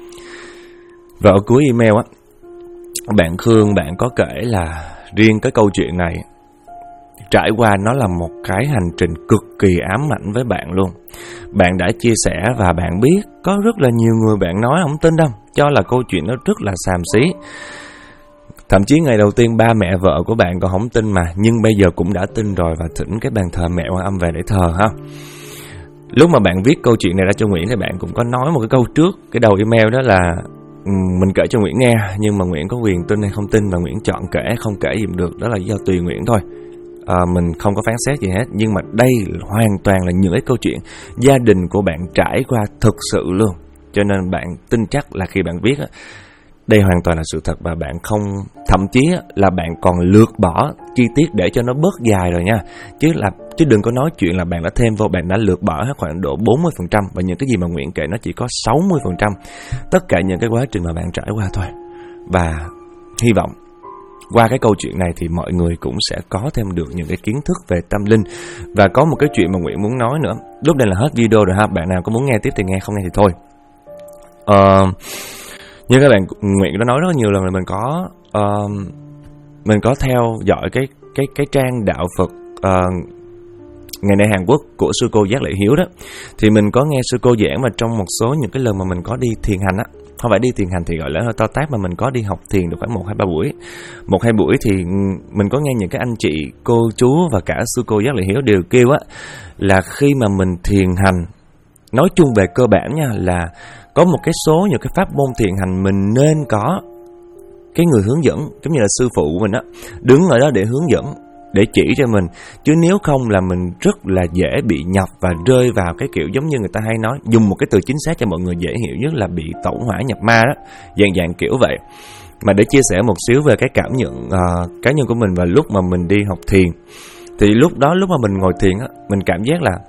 Và ở cuối email á, bạn Khương bạn có kể là riêng cái câu chuyện này trải qua nó là một cái hành trình cực kỳ ám ảnh với bạn luôn. Bạn đã chia sẻ và bạn biết có rất là nhiều người bạn nói không tin đâu, cho là câu chuyện nó rất là xàm xí. Thậm chí ngày đầu tiên ba mẹ vợ của bạn còn không tin mà, nhưng bây giờ cũng đã tin rồi và thỉnh cái bàn thờ mẹ Quan Âm về để thờ ha. Lúc mà bạn viết câu chuyện này ra cho Nguyễn thì bạn cũng có nói một cái câu trước cái đầu email, đó là mình kể cho Nguyễn nghe, nhưng mà Nguyễn có quyền tin hay không tin và Nguyễn chọn kể không kể gì cũng được, đó là do tùy Nguyễn thôi. Mình không có phán xét gì hết, nhưng mà đây hoàn toàn là những cái câu chuyện gia đình của bạn trải qua thực sự luôn. Cho nên bạn tin chắc là khi bạn viết đây hoàn toàn là sự thật, và bạn không, thậm chí là bạn còn lược bỏ chi tiết để cho nó bớt dài rồi nha. Chứ đừng có nói chuyện là bạn đã thêm vô, bạn đã lược bỏ hết khoảng độ 40%, và những cái gì mà Nguyễn kể nó chỉ có 60%. Tất cả những cái quá trình mà bạn trải qua thôi. Và hy vọng qua cái câu chuyện này thì mọi người cũng sẽ có thêm được những cái kiến thức về tâm linh. Và có một cái chuyện mà Nguyễn muốn nói nữa. Lúc này là hết video rồi ha, bạn nào có muốn nghe tiếp thì nghe, không nghe thì thôi. Như các bạn, Nguyễn đã nói rất nhiều lần là mình có theo dõi cái trang đạo Phật ngày nay Hàn Quốc của sư cô Giác Lợi Hiếu đó, thì mình có nghe sư cô giảng, mà trong một số những cái lần mà mình có đi thiền hành á, không phải đi thiền hành thì gọi là hơi to tát, mà mình có đi học thiền được khoảng 1-2 buổi thì mình có nghe những cái anh chị, cô chú và cả sư cô Giác Lợi Hiếu đều kêu á, là khi mà mình thiền hành, nói chung về cơ bản nha, là có một cái số những cái pháp môn thiền hành mình nên có cái người hướng dẫn, giống như là sư phụ của mình á, đứng ở đó để hướng dẫn, để chỉ cho mình. Chứ nếu không là mình rất là dễ bị nhập và rơi vào cái kiểu giống như người ta hay nói, dùng một cái từ chính xác cho mọi người dễ hiểu nhất là bị tẩu hỏa nhập ma đó, dạng kiểu vậy. Mà để chia sẻ một xíu về cái cảm nhận cá nhân của mình và lúc mà mình đi học thiền, thì lúc mà mình ngồi thiền á, mình cảm giác là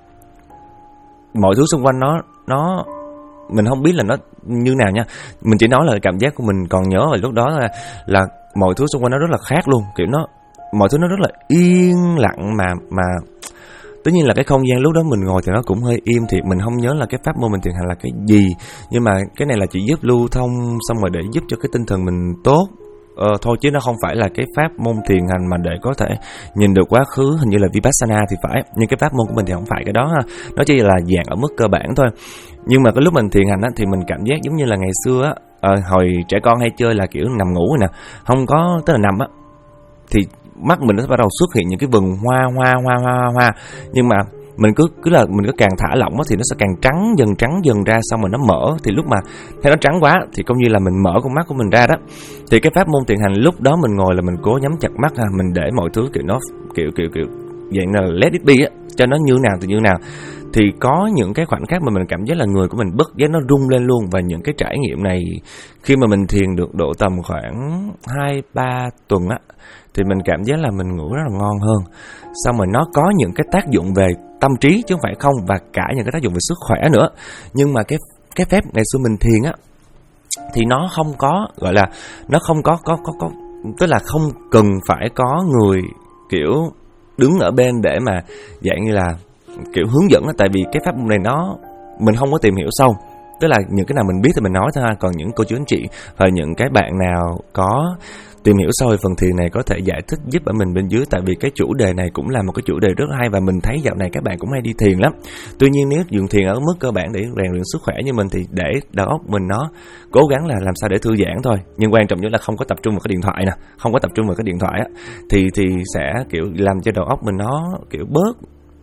mọi thứ xung quanh nó mình không biết là nó như nào nha. Mình chỉ nói là cảm giác của mình còn nhớ là lúc đó là mọi thứ xung quanh nó rất là khác luôn, kiểu mọi thứ nó rất là yên lặng, mà tất nhiên là cái không gian lúc đó mình ngồi thì nó cũng hơi im thiệt. Mình không nhớ là cái pháp môn mình thiền hành là cái gì, nhưng mà cái này là chỉ giúp lưu thông, xong rồi để giúp cho cái tinh thần mình tốt thôi, chứ nó không phải là cái pháp môn thiền hành mà để có thể nhìn được quá khứ, hình như là Vipassana thì phải, nhưng cái pháp môn của mình thì không phải cái đó ha. Nó chỉ là dạng ở mức cơ bản thôi. Nhưng mà cái lúc mình thiền hành á, thì mình cảm giác giống như là ngày xưa á, hồi trẻ con hay chơi là kiểu nằm ngủ rồi nè, không có, tức là nằm á, thì mắt mình nó bắt đầu xuất hiện những cái vầng hoa. Nhưng mà mình cứ càng thả lỏng thì nó sẽ càng trắng dần ra, xong rồi nó mở. Thì lúc mà thấy nó trắng quá thì coi như là mình mở con mắt của mình ra đó. Thì cái pháp môn thiền hành lúc đó mình ngồi là mình cố nhắm chặt mắt ha, mình để mọi thứ kiểu nó kiểu dạng là let it be á, cho nó như nào thì như nào. Thì có những cái khoảnh khắc mà mình cảm giác là người của mình bất giác nó rung lên luôn. Và những cái trải nghiệm này khi mà mình thiền được độ tầm khoảng 2-3 tuần á, thì mình cảm giác là mình ngủ rất là ngon hơn. Xong rồi nó có những cái tác dụng về tâm trí chứ không phải không, và cả những cái tác dụng về sức khỏe nữa. Nhưng mà cái phép ngày xưa mình thiền á, thì nó không có gọi là, nó không có tức là không cần phải có người kiểu đứng ở bên để mà dạng như là kiểu hướng dẫn á. Tại vì cái pháp môn này mình không có tìm hiểu sâu, tức là những cái nào mình biết thì mình nói thôi. Còn những cô chú anh chị và những cái bạn nào có tìm hiểu sâu về phần thiền này có thể giải thích giúp ở mình bên dưới. Tại vì cái chủ đề này cũng là một cái chủ đề rất hay, và mình thấy dạo này các bạn cũng hay đi thiền lắm. Tuy nhiên nếu dùng thiền ở mức cơ bản để rèn luyện sức khỏe như mình, thì để đầu óc mình nó cố gắng là làm sao để thư giãn thôi. Nhưng quan trọng nhất là không có tập trung vào cái điện thoại nè, không có tập trung vào cái điện thoại á, thì sẽ kiểu làm cho đầu óc mình nó kiểu bớt,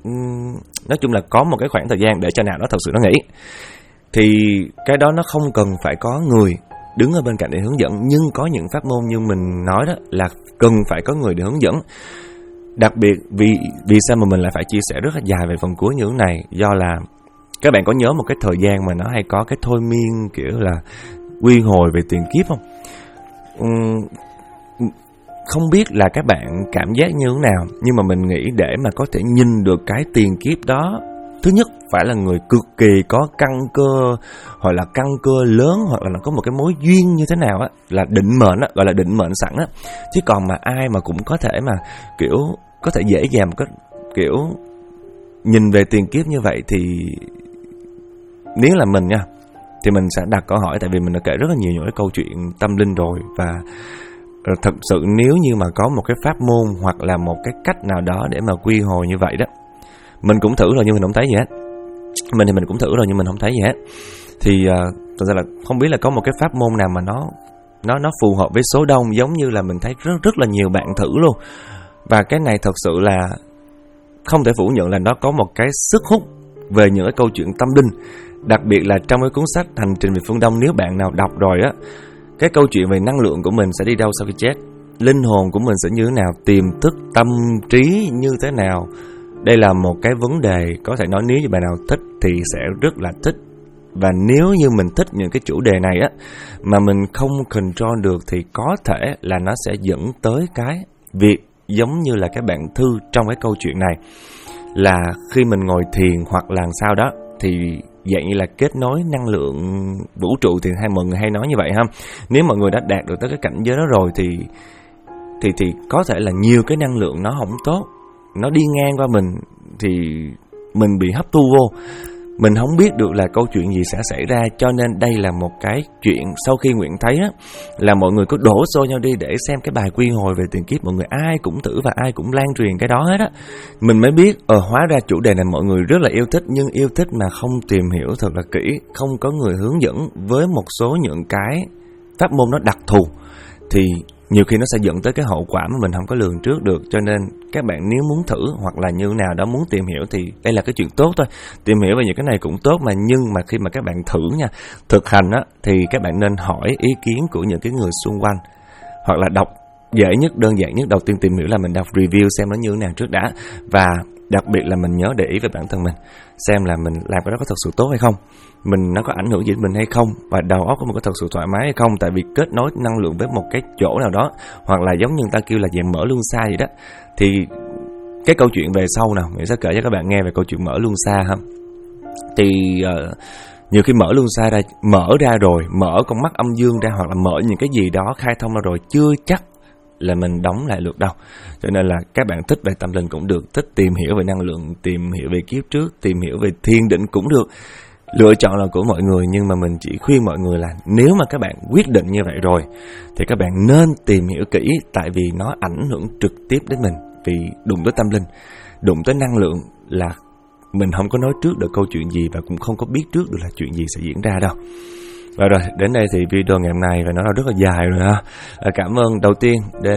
nói chung là có một cái khoảng thời gian để cho nào nó thật sự nó nghỉ. Thì cái đó nó không cần phải có người đứng ở bên cạnh để hướng dẫn. Nhưng có những pháp môn như mình nói đó là cần phải có người để hướng dẫn. Đặc biệt vì sao mà mình lại phải chia sẻ rất là dài về phần cuối như thế này, do là các bạn có nhớ một cái thời gian mà nó hay có cái thôi miên kiểu là quy hồi về tiền kiếp không? Không biết là các bạn cảm giác như thế nào, nhưng mà mình nghĩ để mà có thể nhìn được cái tiền kiếp đó, thứ nhất phải là người cực kỳ có căn cơ, hoặc là căn cơ lớn, hoặc là nó có một cái mối duyên như thế nào á, là định mệnh á, gọi là định mệnh sẵn á. Chứ còn mà ai mà cũng có thể mà kiểu có thể dễ dàng một cái kiểu nhìn về tiền kiếp như vậy, thì nếu là mình nha, thì mình sẽ đặt câu hỏi. Tại vì mình đã kể rất là nhiều những cái câu chuyện tâm linh rồi, và thật sự nếu như mà có một cái pháp môn hoặc là một cái cách nào đó để mà quy hồi như vậy đó, mình cũng thử rồi nhưng mình không thấy gì hết. Mình thì mình cũng thử rồi nhưng mình không thấy gì hết. Thì thật ra là không biết là có một cái pháp môn nào mà nó phù hợp với số đông, giống như là mình thấy rất là nhiều bạn thử luôn. Và cái này thật sự là không thể phủ nhận là nó có một cái sức hút về những cái câu chuyện tâm linh. Đặc biệt là trong cái cuốn sách Hành trình về phương Đông, nếu bạn nào đọc rồi á, cái câu chuyện về năng lượng của mình sẽ đi đâu sau khi chết, linh hồn của mình sẽ như thế nào, tiềm thức, tâm trí như thế nào. Đây là một cái vấn đề có thể nói nếu như bạn nào thích thì sẽ rất là thích. Và nếu như mình thích những cái chủ đề này á, mà mình không control được thì có thể là nó sẽ dẫn tới cái việc giống như là cái bạn Thư trong cái câu chuyện này, là khi mình ngồi thiền hoặc là sao đó thì dạng như là kết nối năng lượng vũ trụ, thì mọi người hay nói như vậy ha. Nếu mọi người đã đạt được tới cái cảnh giới đó rồi thì có thể là nhiều cái năng lượng nó không tốt, nó đi ngang qua mình thì mình bị hấp thu vô. Mình không biết được là câu chuyện gì sẽ xảy ra, cho nên đây là một cái chuyện sau khi Nguyễn thấy á, là mọi người cứ đổ xô nhau đi để xem cái bài quy hồi về tiền kiếp. Mọi người ai cũng thử và ai cũng lan truyền cái đó hết á. Mình mới biết hóa ra chủ đề này mọi người rất là yêu thích, nhưng yêu thích mà không tìm hiểu thật là kỹ, không có người hướng dẫn với một số những cái pháp môn nó đặc thù, thì nhiều khi nó sẽ dẫn tới cái hậu quả mà mình không có lường trước được. Cho nên các bạn nếu muốn thử hoặc là như nào đó muốn tìm hiểu thì đây là cái chuyện tốt thôi. Tìm hiểu về những cái này cũng tốt mà, nhưng mà khi mà các bạn thử nha, thực hành á, thì các bạn nên hỏi ý kiến của những cái người xung quanh, hoặc là đọc dễ nhất, đơn giản nhất, đầu tiên tìm hiểu là mình đọc review xem nó như thế nào trước đã. Và đặc biệt là mình nhớ để ý về bản thân mình, xem là mình làm cái đó có thật sự tốt hay không, nó có ảnh hưởng gì đến mình hay không, và đầu óc của mình có thật sự thoải mái hay không. Tại vì kết nối năng lượng với một cái chỗ nào đó, hoặc là giống như người ta kêu là dạng mở luân xa vậy đó. Thì cái câu chuyện về sau nào mình sẽ kể cho các bạn nghe về câu chuyện mở luân xa ha. Thì nhiều khi mở luân xa ra, mở ra rồi, mở con mắt âm dương ra, hoặc là mở những cái gì đó khai thông ra rồi, chưa chắc là mình đóng lại được đâu. Cho nên là các bạn thích về tâm linh cũng được, thích tìm hiểu về năng lượng, tìm hiểu về kiếp trước, tìm hiểu về thiên định cũng được. Lựa chọn là của mọi người, nhưng mà mình chỉ khuyên mọi người là nếu mà các bạn quyết định như vậy rồi thì các bạn nên tìm hiểu kỹ, tại vì nó ảnh hưởng trực tiếp đến mình. Vì đụng tới tâm linh, đụng tới năng lượng là mình không có nói trước được câu chuyện gì, và cũng không có biết trước được là chuyện gì sẽ diễn ra đâu. Và rồi, đến đây thì video ngày hôm nay và nó là rất là dài rồi ha. Cảm ơn đầu tiên đến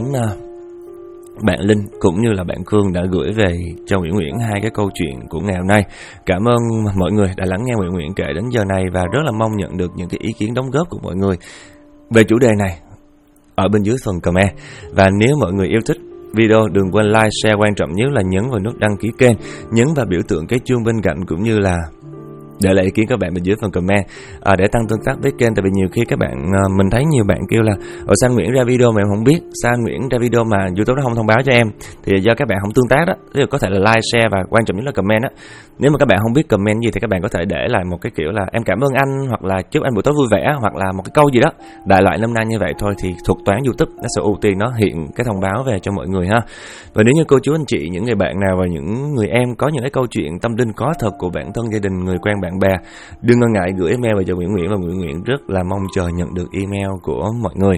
bạn Linh cũng như là bạn Khương đã gửi về cho Nguyễn hai cái câu chuyện của ngày hôm nay. Cảm ơn mọi người đã lắng nghe Nguyễn kể đến giờ này, và rất là mong nhận được những cái ý kiến đóng góp của mọi người về chủ đề này ở bên dưới phần comment. Và nếu mọi người yêu thích video, đừng quên like, share, quan trọng nhất là nhấn vào nút đăng ký kênh, nhấn vào biểu tượng cái chuông bên cạnh, cũng như là để lại ý kiến các bạn bên dưới phần comment để tăng tương tác với kênh. Tại vì nhiều khi các bạn mình thấy nhiều bạn kêu là sao Nguyễn ra video mà em không biết, sao Nguyễn ra video mà YouTube nó không thông báo cho em, thì do các bạn không tương tác đó. Thì có thể là like, share và quan trọng nhất là comment đó. Nếu mà các bạn không biết comment gì thì các bạn có thể để lại một cái kiểu là em cảm ơn anh, hoặc là chúc anh buổi tối vui vẻ, hoặc là một cái câu gì đó đại loại lâm nan như vậy thôi, thì thuật toán YouTube nó sẽ ưu tiên nó hiện cái thông báo về cho mọi người ha. Và nếu như cô chú anh chị, những người bạn nào và những người em có những cái câu chuyện tâm linh có thật của bản thân, gia đình, người quen, bạn bè, đừng ngần ngại gửi email về cho Nguyễn, và Nguyễn rất là mong chờ nhận được email của mọi người.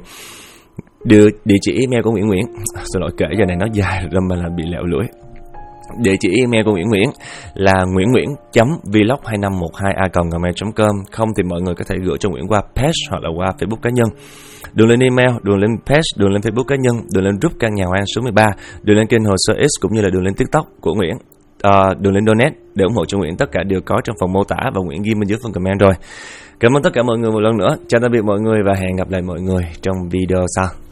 Địa chỉ email của Nguyễn xin lỗi kể giờ này nó dài rồi mà là bị lẹo lưỡi. Địa chỉ email của Nguyễn là nguyễn.vlog2512a@gmail.com. Không thì mọi người có thể gửi cho Nguyễn qua page hoặc là qua Facebook cá nhân. Đường lên email, đường lên page, đường lên Facebook cá nhân, đường lên group căn nhà Hoàng số 13, đường lên kênh Hồ Sơ X, cũng như là đường lên TikTok của Nguyễn. Đường lên donate để ủng hộ cho Nguyễn, tất cả đều có trong phần mô tả và Nguyễn ghi bên dưới phần comment rồi. Cảm ơn tất cả mọi người một lần nữa. Chào tạm biệt mọi người và hẹn gặp lại mọi người trong video sau.